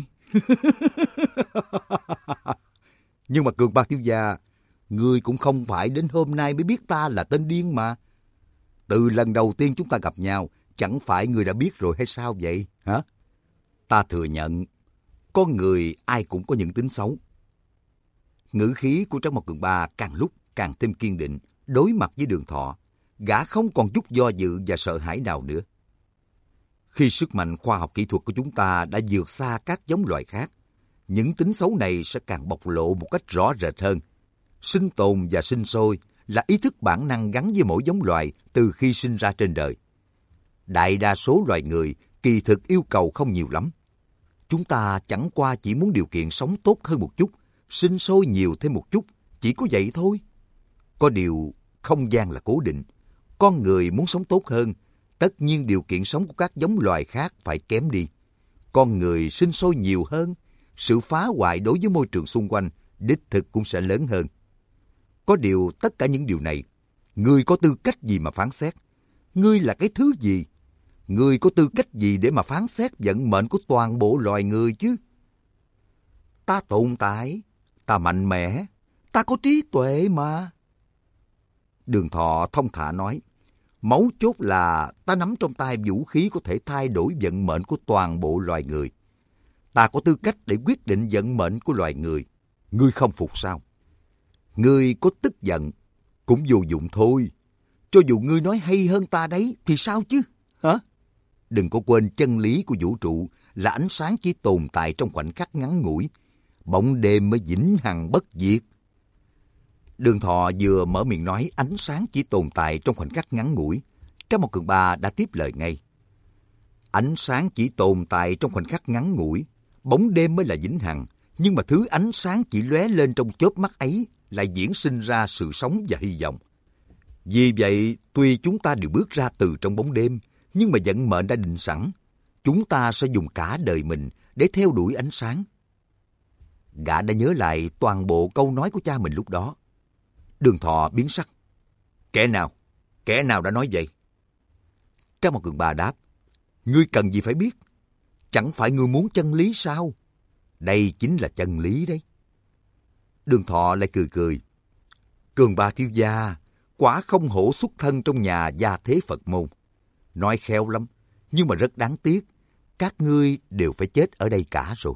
Nhưng mà Cường Ba thiếu gia, ngươi cũng không phải đến hôm nay mới biết ta là tên điên mà. Từ lần đầu tiên chúng ta gặp nhau, chẳng phải ngươi đã biết rồi hay sao vậy, hả? Ta thừa nhận, con người ai cũng có những tính xấu. Ngữ khí của Trác Mộc Cường Ba càng lúc càng thêm kiên định, đối mặt với Đường Thọ, gã không còn chút do dự và sợ hãi nào nữa. Khi sức mạnh khoa học kỹ thuật của chúng ta đã vượt xa các giống loài khác, những tính xấu này sẽ càng bộc lộ một cách rõ rệt hơn. Sinh tồn và sinh sôi là ý thức bản năng gắn với mỗi giống loài từ khi sinh ra trên đời. Đại đa số loài người kỳ thực yêu cầu không nhiều lắm. Chúng ta chẳng qua chỉ muốn điều kiện sống tốt hơn một chút, sinh sôi nhiều thêm một chút, chỉ có vậy thôi. Có điều, không gian là cố định. Con người muốn sống tốt hơn, tất nhiên điều kiện sống của các giống loài khác phải kém đi. Con người sinh sôi nhiều hơn, sự phá hoại đối với môi trường xung quanh đích thực cũng sẽ lớn hơn. Có điều tất cả những điều này, ngươi có tư cách gì mà phán xét? Ngươi là cái thứ gì? Ngươi có tư cách gì để mà phán xét vận mệnh của toàn bộ loài người chứ? Ta tồn tại, ta mạnh mẽ, ta có trí tuệ mà. Đường Thọ thông thả nói, mấu chốt là ta nắm trong tay vũ khí có thể thay đổi vận mệnh của toàn bộ loài người. Ta có tư cách để quyết định vận mệnh của loài người. Ngươi không phục sao? Ngươi có tức giận cũng vô dụng thôi. Cho dù ngươi nói hay hơn ta đấy thì sao chứ? Hả? Đừng có quên chân lý của vũ trụ là ánh sáng chỉ tồn tại trong khoảnh khắc ngắn ngủi. Bóng đêm mới vĩnh hằng bất diệt. Đường Thọ vừa mở miệng nói ánh sáng chỉ tồn tại trong khoảnh khắc ngắn ngủi. Trang Mộc Cường Ba đã tiếp lời ngay. Ánh sáng chỉ tồn tại trong khoảnh khắc ngắn ngủi. Bóng đêm mới là vĩnh hằng. Nhưng mà thứ ánh sáng chỉ lóe lên trong chớp mắt ấy lại diễn sinh ra sự sống và hy vọng. Vì vậy, tuy chúng ta đều bước ra từ trong bóng đêm, nhưng mà vận mệnh đã định sẵn. Chúng ta sẽ dùng cả đời mình để theo đuổi ánh sáng. Gã đã nhớ lại toàn bộ câu nói của cha mình lúc đó. Đường Thọ biến sắc. Kẻ nào? Kẻ nào đã nói vậy? Trang Mộc Cường Ba đáp. Ngươi cần gì phải biết? Chẳng phải ngươi muốn chân lý sao? Đây chính là chân lý đấy. Đường Thọ lại cười cười. Cường Ba thiếu gia, quả không hổ xuất thân trong nhà gia thế Phật môn. Nói khéo lắm, nhưng mà rất đáng tiếc. Các ngươi đều phải chết ở đây cả rồi.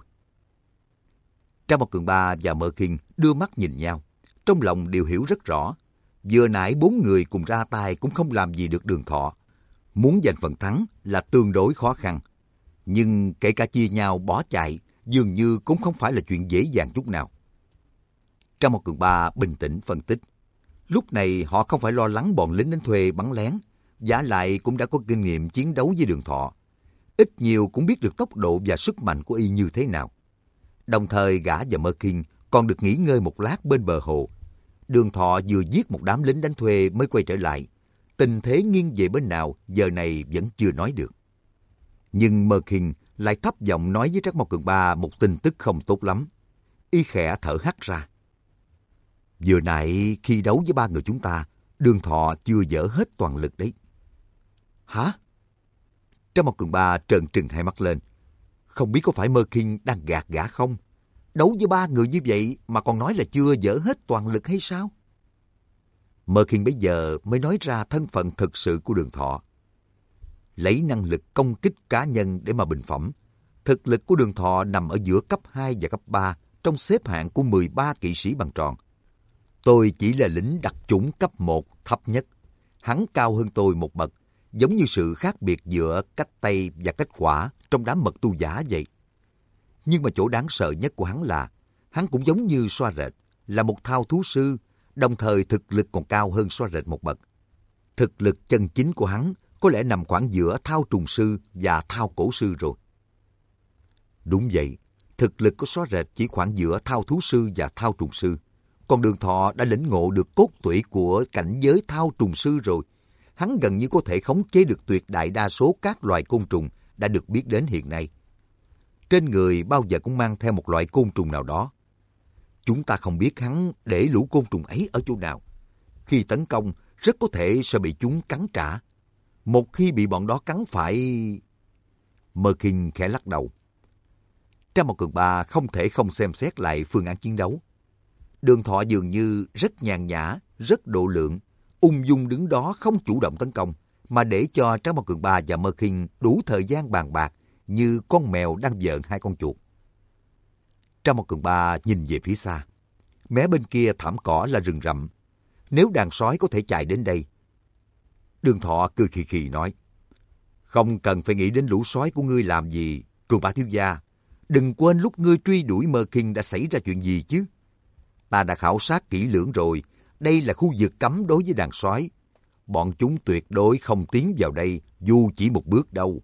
Trang Mộc Cường Ba và Mơ Kinh đưa mắt nhìn nhau. Trong lòng đều hiểu rất rõ. Vừa nãy 4 người cùng ra tay cũng không làm gì được Đường Thọ. Muốn giành phần thắng là tương đối khó khăn. Nhưng kể cả chia nhau bỏ chạy, dường như cũng không phải là chuyện dễ dàng chút nào. Trang Mộc Cường Ba bình tĩnh phân tích. Lúc này họ không phải lo lắng bọn lính đánh thuê bắn lén, vả lại cũng đã có kinh nghiệm chiến đấu với Đường Thọ. Ít nhiều cũng biết được tốc độ và sức mạnh của y như thế nào. Đồng thời gã và Mơ Kinh còn được nghỉ ngơi một lát bên bờ hồ. Đường Thọ vừa giết một đám lính đánh thuê mới quay trở lại. Tình thế nghiêng về bên nào giờ này vẫn chưa nói được. Nhưng Mơ Kinh lại thấp giọng nói với Trác Mộc Cường Ba một tin tức không tốt lắm. Y khẽ thở hắt ra. Vừa nãy khi đấu với 3 người chúng ta, Đường Thọ chưa dở hết toàn lực đấy. Hả? Trác Mộc Cường Ba trợn trừng hai mắt lên. Không biết có phải Mơ Kinh đang gạt gã không? Đấu với 3 người như vậy mà còn nói là chưa dở hết toàn lực hay sao? Mơ Kinh bây giờ mới nói ra thân phận thực sự của Đường Thọ. Lấy năng lực công kích cá nhân để mà bình phẩm. Thực lực của Đường Thọ nằm ở giữa cấp 2 và cấp 3 trong xếp hạng của 13 kỵ sĩ bằng tròn. Tôi chỉ là lính đặc chủng cấp 1 thấp nhất. Hắn cao hơn tôi một bậc, giống như sự khác biệt giữa cách Tây và cách Quả trong đám mật tu giả vậy. Nhưng mà chỗ đáng sợ nhất của hắn là hắn cũng giống như Xoa Rệt, là một thao thú sư, đồng thời thực lực còn cao hơn Xoa Rệt một bậc. Thực lực chân chính của hắn có lẽ nằm khoảng giữa thao trùng sư và thao cổ sư rồi. Đúng vậy, thực lực của Xoa Rệt chỉ khoảng giữa thao thú sư và thao trùng sư. Còn Đường Thọ đã lĩnh ngộ được cốt tủy của cảnh giới thao trùng sư rồi. Hắn gần như có thể khống chế được tuyệt đại đa số các loài côn trùng đã được biết đến hiện nay. Trên người bao giờ cũng mang theo một loại côn trùng nào đó. Chúng ta không biết hắn để lũ côn trùng ấy ở chỗ nào. Khi tấn công, rất có thể sẽ bị chúng cắn trả. Một khi bị bọn đó cắn phải... Mơ Kinh khẽ lắc đầu. Trang Mộc Cường Ba không thể không xem xét lại phương án chiến đấu. Đường Thọ dường như rất nhàn nhã, rất độ lượng, ung dung đứng đó không chủ động tấn công, mà để cho Trang Mộc Cường Ba và Mơ Kinh đủ thời gian bàn bạc như con mèo đang vợn 2 con chuột. Trang Mộc Cường Ba nhìn về phía xa. Mé bên kia thảm cỏ là rừng rậm. Nếu đàn sói có thể chạy đến đây. Đường Thọ cười khì khì nói. Không cần phải nghĩ đến lũ sói của ngươi làm gì, Cường Ba thiếu gia. Đừng quên lúc ngươi truy đuổi Mơ Kinh đã xảy ra chuyện gì chứ. Ta đã khảo sát kỹ lưỡng rồi. Đây là khu vực cấm đối với đàn sói. Bọn chúng tuyệt đối không tiến vào đây dù chỉ một bước đâu.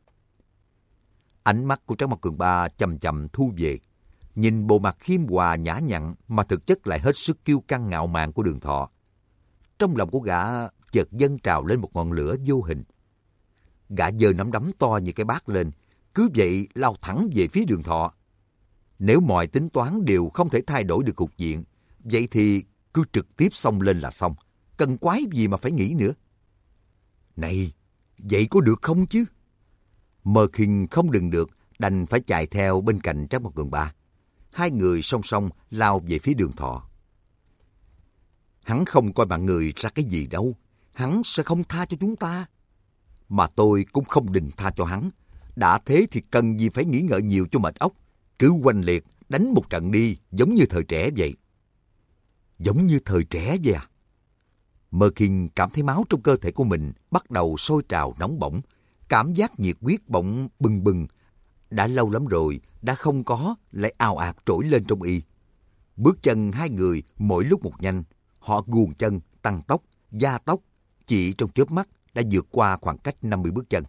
Ánh mắt của Trác Mộc Cường Ba chậm chậm thu về. Nhìn bộ mặt khiêm hòa nhã nhặn mà thực chất lại hết sức kiêu căng ngạo mạn của Đường Thọ. Trong lòng của gã chợt dâng trào lên một ngọn lửa vô hình. Gã giơ nắm đấm to như cái bát lên, cứ vậy lao thẳng về phía Đường Thọ. Nếu mọi tính toán đều không thể thay đổi được cục diện, vậy thì cứ trực tiếp xông lên là xong. Cần quái gì mà phải nghĩ nữa. Này, vậy có được không chứ? Mơ Kinh không đừng được, đành phải chạy theo bên cạnh Trác Mộc Cường Ba. Hai người song song lao về phía Đường Thọ. Hắn không coi mạng người ra cái gì đâu. Hắn sẽ không tha cho chúng ta. Mà tôi cũng không định tha cho hắn. Đã thế thì cần gì phải nghĩ ngợi nhiều cho mệt óc. Cứ oanh liệt, đánh một trận đi, giống như thời trẻ vậy. Giống như thời trẻ vậy à? Merkin cảm thấy máu trong cơ thể của mình bắt đầu sôi trào nóng bỏng. Cảm giác nhiệt huyết bỗng bừng bừng. Đã lâu lắm rồi, đã không có, lại ào ạt trỗi lên trong y. Bước chân hai người mỗi lúc một nhanh. Họ guồng chân, tăng tốc, gia tốc. Chỉ trong chớp mắt đã vượt qua khoảng cách 50 bước chân.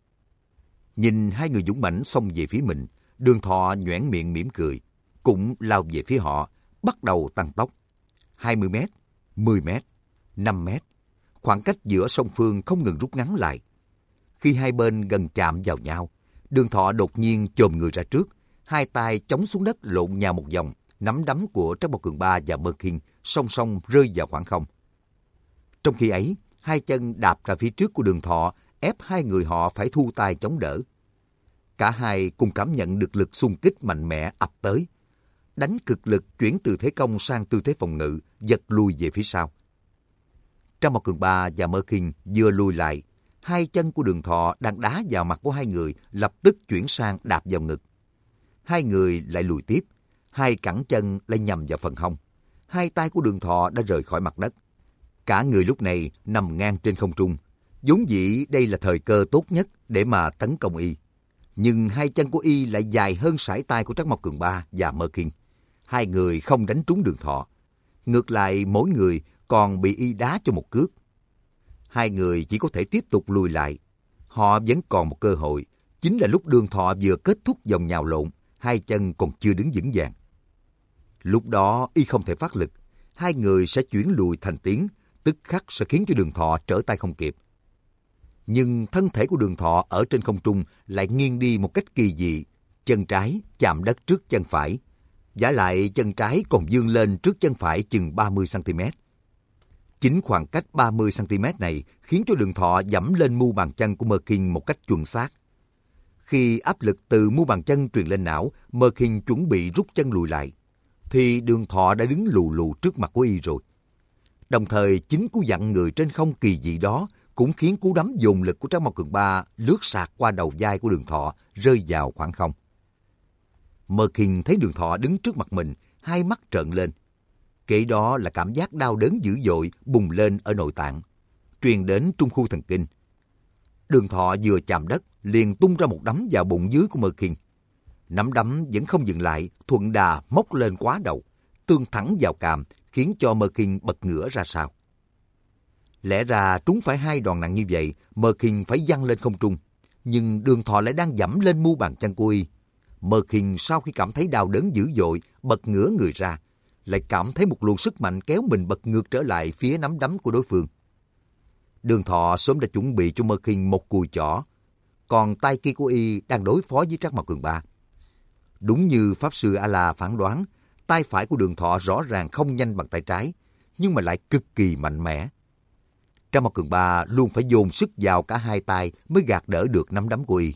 Nhìn hai người dũng mãnh xông về phía mình, Đường Thọ nhoẻn miệng mỉm cười, cũng lao về phía họ, bắt đầu tăng tốc. 20 mét, 10 mét, 5 mét. Khoảng cách giữa song phương không ngừng rút ngắn lại. Khi hai bên gần chạm vào nhau, Đường Thọ đột nhiên chồm người ra trước, hai tay chống xuống đất lộn nhào một vòng, nắm đấm của Trác Mộc Cường Ba và Merkin song song rơi vào khoảng không. Trong khi ấy, hai chân đạp ra phía trước của Đường Thọ, ép hai người họ phải thu tay chống đỡ. Cả hai cùng cảm nhận được lực xung kích mạnh mẽ ập tới. Đánh cực lực chuyển từ thế công sang tư thế phòng ngự, giật lùi về phía sau. Trác Mộc Cường Ba và Merkin vừa lùi lại, hai chân của Đường Thọ đang đá vào mặt của hai người lập tức chuyển sang đạp vào ngực. Hai người lại lùi tiếp, hai cẳng chân lại nhằm vào phần hông. Hai tay của Đường Thọ đã rời khỏi mặt đất. Cả người lúc này nằm ngang trên không trung. Vốn dĩ đây là thời cơ tốt nhất để mà tấn công y. Nhưng hai chân của y lại dài hơn sải tay của Trác Mộc Cường Ba và Merkin. Hai người không đánh trúng Đường Thọ. Ngược lại mỗi người còn bị y đá cho một cước. Hai người chỉ có thể tiếp tục lùi lại. Họ vẫn còn một cơ hội. Chính là lúc Đường Thọ vừa kết thúc vòng nhào lộn, hai chân còn chưa đứng vững vàng. Lúc đó y không thể phát lực. Hai người sẽ chuyển lùi thành tiến, tức khắc sẽ khiến cho Đường Thọ trở tay không kịp. Nhưng thân thể của Đường Thọ ở trên không trung lại nghiêng đi một cách kỳ dị. Chân trái chạm đất trước chân phải. Vả lại chân trái còn vươn lên trước chân phải chừng 30cm. Chính khoảng cách 30cm này khiến cho Đường Thọ dẫm lên mu bàn chân của Merkin một cách chuẩn xác. Khi áp lực từ mu bàn chân truyền lên não, Merkin chuẩn bị rút chân lùi lại, thì Đường Thọ đã đứng lù lù trước mặt của y rồi. Đồng thời chính cú vặn người trên không kỳ dị đó cũng khiến cú đấm dồn lực của Trác Mộc Cường Ba lướt sạc qua đầu vai của Đường Thọ, rơi vào khoảng không. Merkin thấy Đường Thọ đứng trước mặt mình, hai mắt trợn lên. Kế đó là cảm giác đau đớn dữ dội bùng lên ở nội tạng, truyền đến trung khu thần kinh. Đường Thọ vừa chạm đất liền tung ra một đấm vào bụng dưới của Merkin. Nắm đấm vẫn không dừng lại, thuận đà móc lên quá đầu, tương thẳng vào càm, khiến cho Merkin bật ngửa ra sau. Lẽ ra trúng phải hai đòn nặng như vậy, Merkin phải văng lên không trung, nhưng Đường Thọ lại đang dẫm lên mu bàn chân của y. Merkin sau khi cảm thấy đau đớn dữ dội, bật ngửa người ra, lại cảm thấy một luồng sức mạnh kéo mình bật ngược trở lại phía nắm đấm của đối phương. Đường Thọ sớm đã chuẩn bị cho Merkin một cùi chỏ, còn tay kia của y đang đối phó với Trác Mộc Cường Ba. Đúng như Pháp Sư A-La phán đoán, tay phải của Đường Thọ rõ ràng không nhanh bằng tay trái, nhưng mà lại cực kỳ mạnh mẽ. Trác Mộc Cường Ba luôn phải dồn sức vào cả hai tay mới gạt đỡ được nắm đấm của y.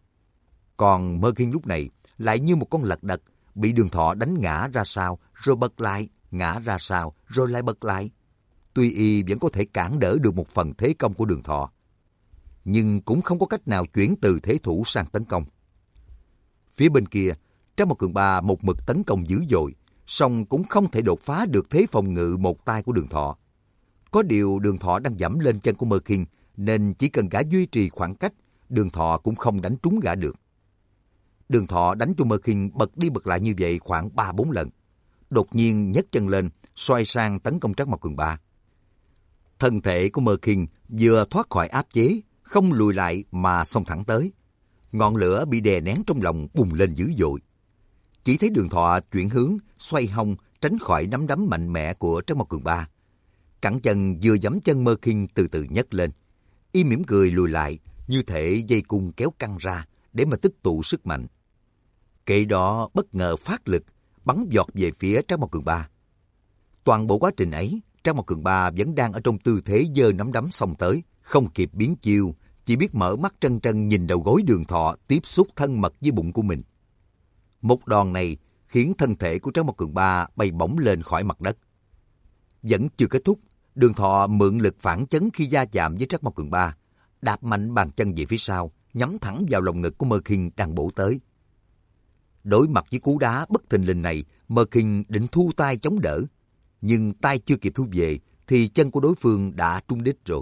Còn Merkin lúc này lại như một con lật đật, bị Đường Thọ đánh ngã ra sau, rồi bật lại, ngã ra sau, rồi lại bật lại. Tuy y vẫn có thể cản đỡ được một phần thế công của Đường Thọ, nhưng cũng không có cách nào chuyển từ thế thủ sang tấn công. Phía bên kia, Trác Mộc Cường Ba một mực tấn công dữ dội, song cũng không thể đột phá được thế phòng ngự một tay của Đường Thọ. Có điều Đường Thọ đang dẫm lên chân của Merkin, nên chỉ cần gã duy trì khoảng cách, Đường Thọ cũng không đánh trúng gã được. Đường Thọ đánh cho Merkin bật đi bật lại như vậy khoảng 3-4 lần. Đột nhiên nhấc chân lên, xoay sang tấn công Trác Mộc Cường Ba. Thân thể của Merkin vừa thoát khỏi áp chế, không lùi lại mà xông thẳng tới. Ngọn lửa bị đè nén trong lòng bùng lên dữ dội. Chỉ thấy Đường Thọ chuyển hướng, xoay hông, tránh khỏi nắm đấm mạnh mẽ của Trác Mộc Cường Ba. Cẳng chân vừa giẫm chân Merkin từ từ nhấc lên. Y mỉm cười lùi lại, như thể dây cung kéo căng ra để mà tích tụ sức mạnh. Kệ đó bất ngờ phát lực, bắn giọt về phía Trác Mộc Cường Ba. Toàn bộ quá trình ấy, Trác Mộc Cường Ba vẫn đang ở trong tư thế giơ nắm đấm xông tới, không kịp biến chiêu, chỉ biết mở mắt trân trân nhìn đầu gối Đường Thọ tiếp xúc thân mật với bụng của mình. Một đòn này khiến thân thể của Trác Mộc Cường Ba bay bổng lên khỏi mặt đất. Vẫn chưa kết thúc, Đường Thọ mượn lực phản chấn khi va chạm với Trắc Mộc Cường Ba, đạp mạnh bàn chân về phía sau, nhắm thẳng vào lồng ngực của Mơ Khiên đang bổ tới. Đối mặt với cú đá bất thình lình này, Mơ Khiên định thu tay chống đỡ, nhưng tay chưa kịp thu về thì chân của đối phương đã trúng đích rồi.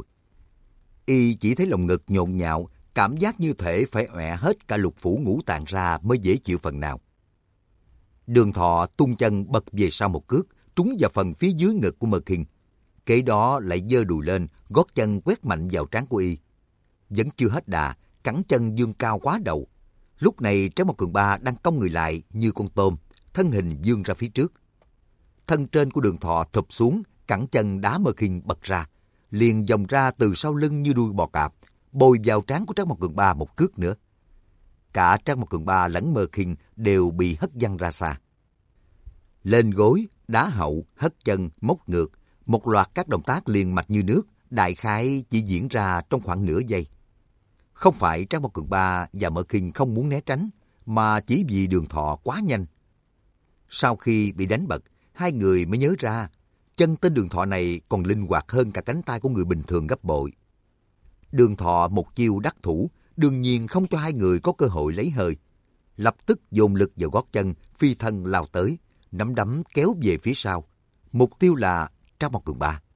Y chỉ thấy lồng ngực nhộn nhạo, cảm giác như thể phải ọe hết cả lục phủ ngũ tạng ra mới dễ chịu phần nào. Đường Thọ tung chân bật về sau một cước, trúng vào phần phía dưới ngực của Mơ Khiên. Kế đó lại giơ đùi lên, gót chân quét mạnh vào trán của Y. Vẫn chưa hết đà, cẳng chân dương cao quá đầu. Lúc này Trác Mộc Cường Ba đang cong người lại như con tôm, thân hình vươn ra phía trước. Thân trên của Đường Thọ thụp xuống, cẳng chân đá Mơ Khiên bật ra, liền vòng ra từ sau lưng như đuôi bò cạp, bồi vào trán của Trác Mộc Cường Ba một cước nữa. Cả Trác Mộc Cường Ba lẫn Mơ Khiên đều bị hất văng ra xa. Lên gối, đá hậu, hất chân, móc ngược, một loạt các động tác liền mạch như nước, đại khái chỉ diễn ra trong khoảng nửa giây. Không phải Trác Mộc Cường Ba và Mơ Khiên không muốn né tránh, mà chỉ vì Đường Thọ quá nhanh. Sau khi bị đánh bật, hai người mới nhớ ra, chân tên Đường Thọ này còn linh hoạt hơn cả cánh tay của người bình thường gấp bội. Đường Thọ một chiêu đắc thủ, đương nhiên không cho hai người có cơ hội lấy hơi. Lập tức dồn lực vào gót chân, phi thân lao tới, nắm đấm kéo về phía sau. Mục tiêu là Trác Mộc Cường Ba.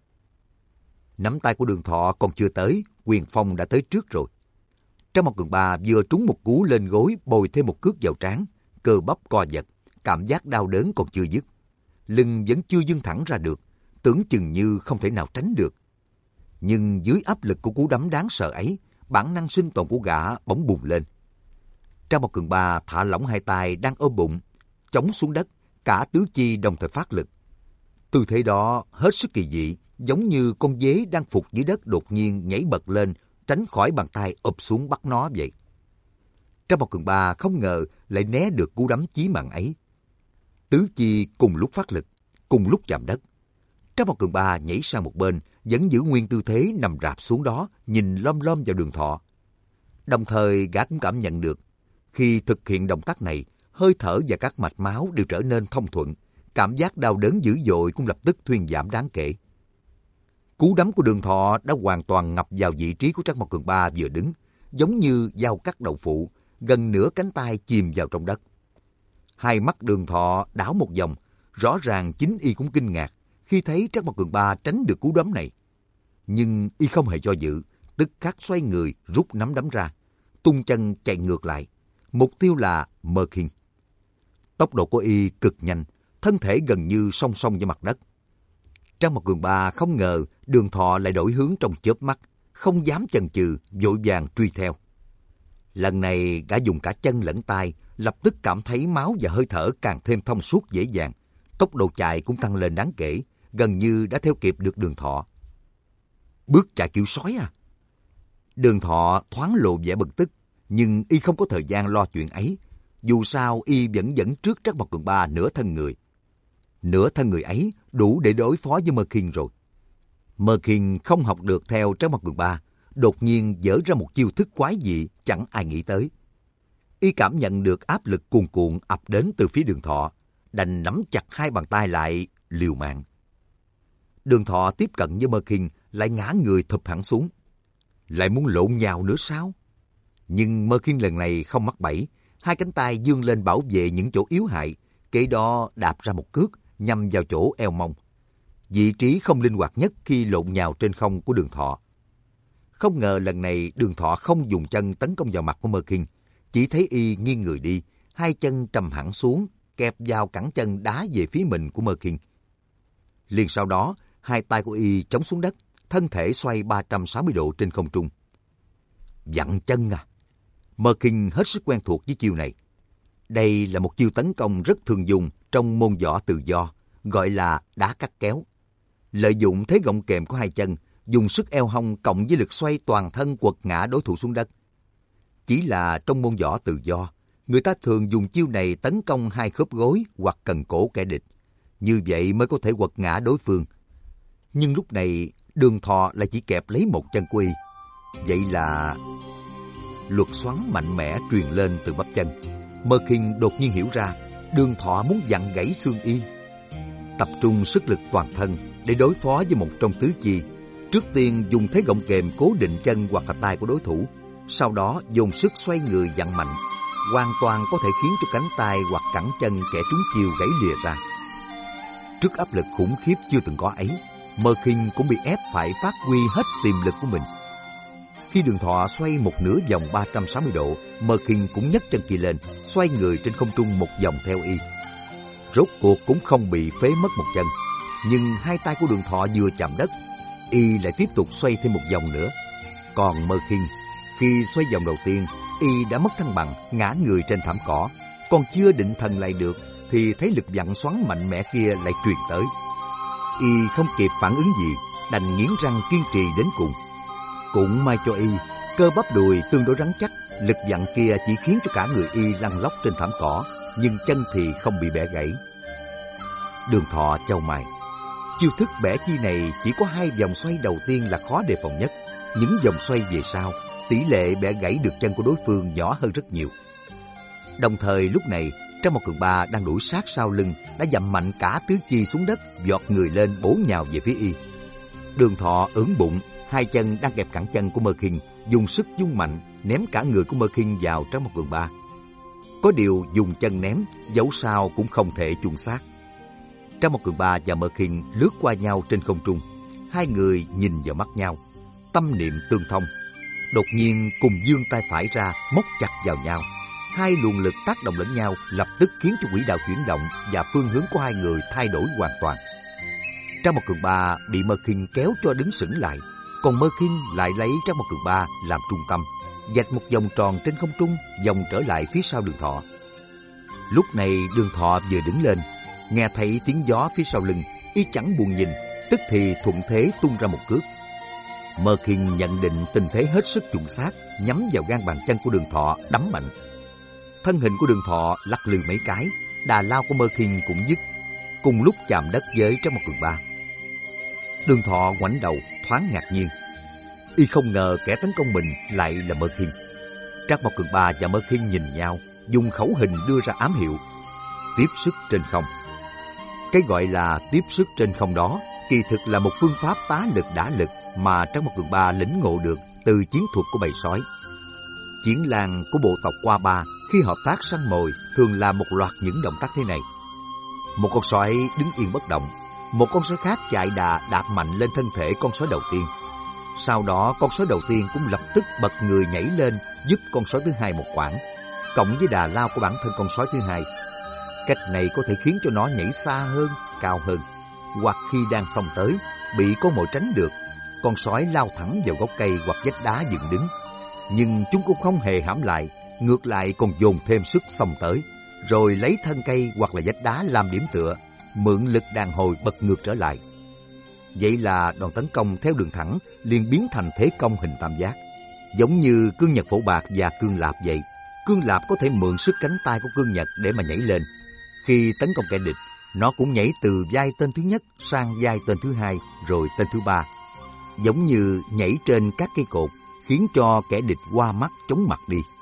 Nắm tay của Đường Thọ còn chưa tới, quyền phong đã tới trước rồi. Trác Mộc Cường Ba vừa trúng một cú lên gối, bồi thêm một cước vào trán, cơ bắp co giật, cảm giác đau đớn còn chưa dứt. Lưng vẫn chưa vươn thẳng ra được, tưởng chừng như không thể nào tránh được. Nhưng dưới áp lực của cú đấm đáng sợ ấy, bản năng sinh tồn của gã bỗng bùng lên. Trác Mộc Cường Ba thả lỏng hai tay đang ôm bụng, chống xuống đất, cả tứ chi đồng thời phát lực. Tư thế đó hết sức kỳ dị, giống như con dế đang phục dưới đất đột nhiên nhảy bật lên, tránh khỏi bàn tay ụp xuống bắt nó vậy. Trác Mộc Cường Ba không ngờ lại né được cú đấm chí mạng ấy. Tứ chi cùng lúc phát lực, cùng lúc chạm đất. Trác Mộc Cường Ba nhảy sang một bên, vẫn giữ nguyên tư thế nằm rạp xuống đó, nhìn lom lom vào Đường Thọ. Đồng thời gã cũng cảm nhận được, khi thực hiện động tác này, hơi thở và các mạch máu đều trở nên thông thuận, cảm giác đau đớn dữ dội cũng lập tức thuyên giảm đáng kể. Cú đấm của Đường Thọ đã hoàn toàn ngập vào vị trí của Trác Mộc Cường Ba vừa đứng, giống như dao cắt đậu phụ, gần nửa cánh tay chìm vào trong đất. Hai mắt Đường Thọ đảo một vòng, rõ ràng chính y cũng kinh ngạc khi thấy Trác Mộc Cường Ba tránh được cú đấm này. Nhưng y không hề do dự, tức khắc xoay người rút nắm đấm ra, tung chân chạy ngược lại. Mục tiêu là Mơ Khiên. Tốc độ của y cực nhanh, thân thể gần như song song với mặt đất. Trác Mộc Cường Ba không ngờ Đường Thọ lại đổi hướng trong chớp mắt, không dám chần chừ, vội vàng truy theo. Lần này gã dùng cả chân lẫn tay, lập tức cảm thấy máu và hơi thở càng thêm thông suốt dễ dàng. Tốc độ chạy cũng tăng lên đáng kể, gần như đã theo kịp được Đường Thọ. Bước chạy kiểu sói à? Đường Thọ thoáng lộ vẻ bực tức, nhưng y không có thời gian lo chuyện ấy. Dù sao y vẫn dẫn trước Trác Mộc Cường Ba nửa thân người. Nửa thân người ấy đủ để đối phó với Mơ Khiên rồi. Mơ Khiên không học được theo Trác Mộc Cường Ba, đột nhiên dở ra một chiêu thức quái dị chẳng ai nghĩ tới. Y cảm nhận được áp lực cuồn cuộn ập đến từ phía Đường Thọ, đành nắm chặt hai bàn tay lại liều mạng. Đường Thọ tiếp cận với Mơ Khiên lại ngã người thụp hẳn xuống. Lại muốn lộn nhào nữa sao? Nhưng Mơ Khiên lần này không mắc bẫy, hai cánh tay giương lên bảo vệ những chỗ yếu hại, kế đó đạp ra một cước nhằm vào chỗ eo mông. Vị trí không linh hoạt nhất khi lộn nhào trên không của Đường Thọ. Không ngờ lần này Đường Thọ không dùng chân tấn công vào mặt của Mơ Khiên, chỉ thấy y nghiêng người đi, hai chân trầm hẳn xuống, kẹp vào cẳng chân đá về phía mình của Mơ Khiên. Liền sau đó, hai tay của y chống xuống đất, thân thể xoay 360 độ trên không trung. Vặn chân à? Mơ Khiên hết sức quen thuộc với chiêu này. Đây là một chiêu tấn công rất thường dùng trong môn võ tự do, gọi là đá cắt kéo. Lợi dụng thế gọng kềm của hai chân, dùng sức eo hông cộng với lực xoay toàn thân quật ngã đối thủ xuống đất. Chỉ là trong môn võ tự do, người ta thường dùng chiêu này tấn công hai khớp gối hoặc cần cổ kẻ địch. Như vậy mới có thể quật ngã đối phương. Nhưng lúc này, Đường Thọ lại chỉ kẹp lấy một chân của y. Vậy là luật xoắn mạnh mẽ truyền lên từ bắp chân. Mơ Khiên đột nhiên hiểu ra, Đường Thọ muốn vặn gãy xương y. tập trung sức lực toàn thân để đối phó với một trong tứ chi. Trước tiên dùng thế gọng kềm cố định chân hoặc là tay của đối thủ, sau đó dồn sức xoay người vặn mạnh, hoàn toàn có thể khiến cho cánh tay hoặc cẳng chân kẻ trúng chiêu gãy lìa ra. Trước áp lực khủng khiếp chưa từng có ấy, Mơ Khinh cũng bị ép phải phát huy hết tiềm lực của mình. Khi Đường Thọ xoay một nửa vòng 360 độ, Mơ Khinh cũng nhấc chân kia lên, xoay người trên không trung một vòng theo y. Rốt cuộc cũng không bị phế mất một chân, nhưng hai tay của Đường Thọ vừa chạm đất, y lại tiếp tục xoay thêm một vòng nữa. Còn Mơ Khinh, khi xoay vòng đầu tiên, y đã mất thăng bằng, ngã người trên thảm cỏ, còn chưa định thần lại được thì thấy lực vặn xoắn mạnh mẽ kia lại truyền tới. Y không kịp phản ứng gì, đành nghiến răng kiên trì đến cùng. Cũng may cho y, cơ bắp đùi tương đối rắn chắc, lực vặn kia chỉ khiến cho cả người y lăn lóc trên thảm cỏ, nhưng chân thì không bị bẻ gãy. Đường Thọ chau mày. Chiêu thức bẻ chi này chỉ có 2 vòng xoay đầu tiên là khó đề phòng nhất. Những vòng xoay về sau, tỷ lệ bẻ gãy được chân của đối phương nhỏ hơn rất nhiều. Đồng thời lúc này, Trang Một Cường Ba đang đuổi sát sau lưng, đã dậm mạnh cả tứ chi xuống đất, giọt người lên bổ nhào về phía y. Đường Thọ ưỡn bụng, 2 chân đang kẹp cẳng chân của Mơ Khinh, dùng sức vung mạnh, ném cả người của Mơ Khinh vào Trang Một Cường Ba. Có điều dùng chân ném, dẫu sao cũng không thể chung xác. Trang Một Cường Ba và Mơ Khinh lướt qua nhau trên không trung, 2 người nhìn vào mắt nhau, tâm niệm tương thông. Đột nhiên cùng giương tay phải ra, móc chặt vào nhau. 2 luồng lực tác động lẫn nhau, lập tức khiến cho quỹ đạo chuyển động và phương hướng của 2 người thay đổi hoàn toàn. Trang Một Cường Ba bị Mơ Khinh kéo cho đứng sững lại, còn Mơ Khinh lại lấy Trang Một Cường Ba làm trung tâm, vạch một vòng tròn trên không trung, vòng trở lại phía sau Đường Thọ. Lúc này Đường Thọ vừa đứng lên, nghe thấy tiếng gió phía sau lưng, y chẳng buồn nhìn, tức thì thuận thế tung ra một cước. Mơ Khinh nhận định tình thế hết sức chuẩn xác, nhắm vào gan bàn chân của Đường Thọ đấm mạnh. Thân hình của Đường Thọ lắc lư mấy cái, đà lao của Mơ Khinh cũng dứt, cùng lúc chạm đất với Trang Một Cường Ba. Đường Thọ ngoảnh đầu, thoáng ngạc nhiên. Y không ngờ kẻ tấn công mình lại là Mơ Khinh. Trang Một Cường Ba và Mơ Khinh nhìn nhau, dùng khẩu hình đưa ra ám hiệu: tiếp sức trên không. Cái gọi là tiếp sức trên không đó, kỳ thực là một phương pháp tá lực đả lực mà Trang Một Cường Ba lĩnh ngộ được từ chiến thuật của bầy sói. Chiến làng của bộ tộc Qua Ba khi hợp tác săn mồi thường làm một loạt những động tác thế này. Một con sói đứng yên bất động, một con sói khác chạy đà đạp mạnh lên thân thể con sói đầu tiên. Sau đó con sói đầu tiên cũng lập tức bật người nhảy lên giúp con sói thứ hai một quãng, cộng với đà lao của bản thân con sói thứ hai. Cách này có thể khiến cho nó nhảy xa hơn, cao hơn, hoặc khi đang xông tới, bị con mồi tránh được, con sói lao thẳng vào gốc cây hoặc vách đá dựng đứng. Nhưng chúng cũng không hề hãm lại, ngược lại còn dồn thêm sức xông tới, rồi lấy thân cây hoặc là vách đá làm điểm tựa, mượn lực đàn hồi bật ngược trở lại. Vậy là đòn tấn công theo đường thẳng liền biến thành thế công hình tam giác, giống như cương nhật phổ bạc và cương lạp vậy. Cương lạp có thể mượn sức cánh tay của cương nhật để mà nhảy lên. Khi tấn công kẻ địch, nó cũng nhảy từ vai tên thứ nhất sang vai tên thứ hai, rồi tên thứ ba, giống như nhảy trên các cây cột, khiến cho kẻ địch qua mắt chóng mặt đi.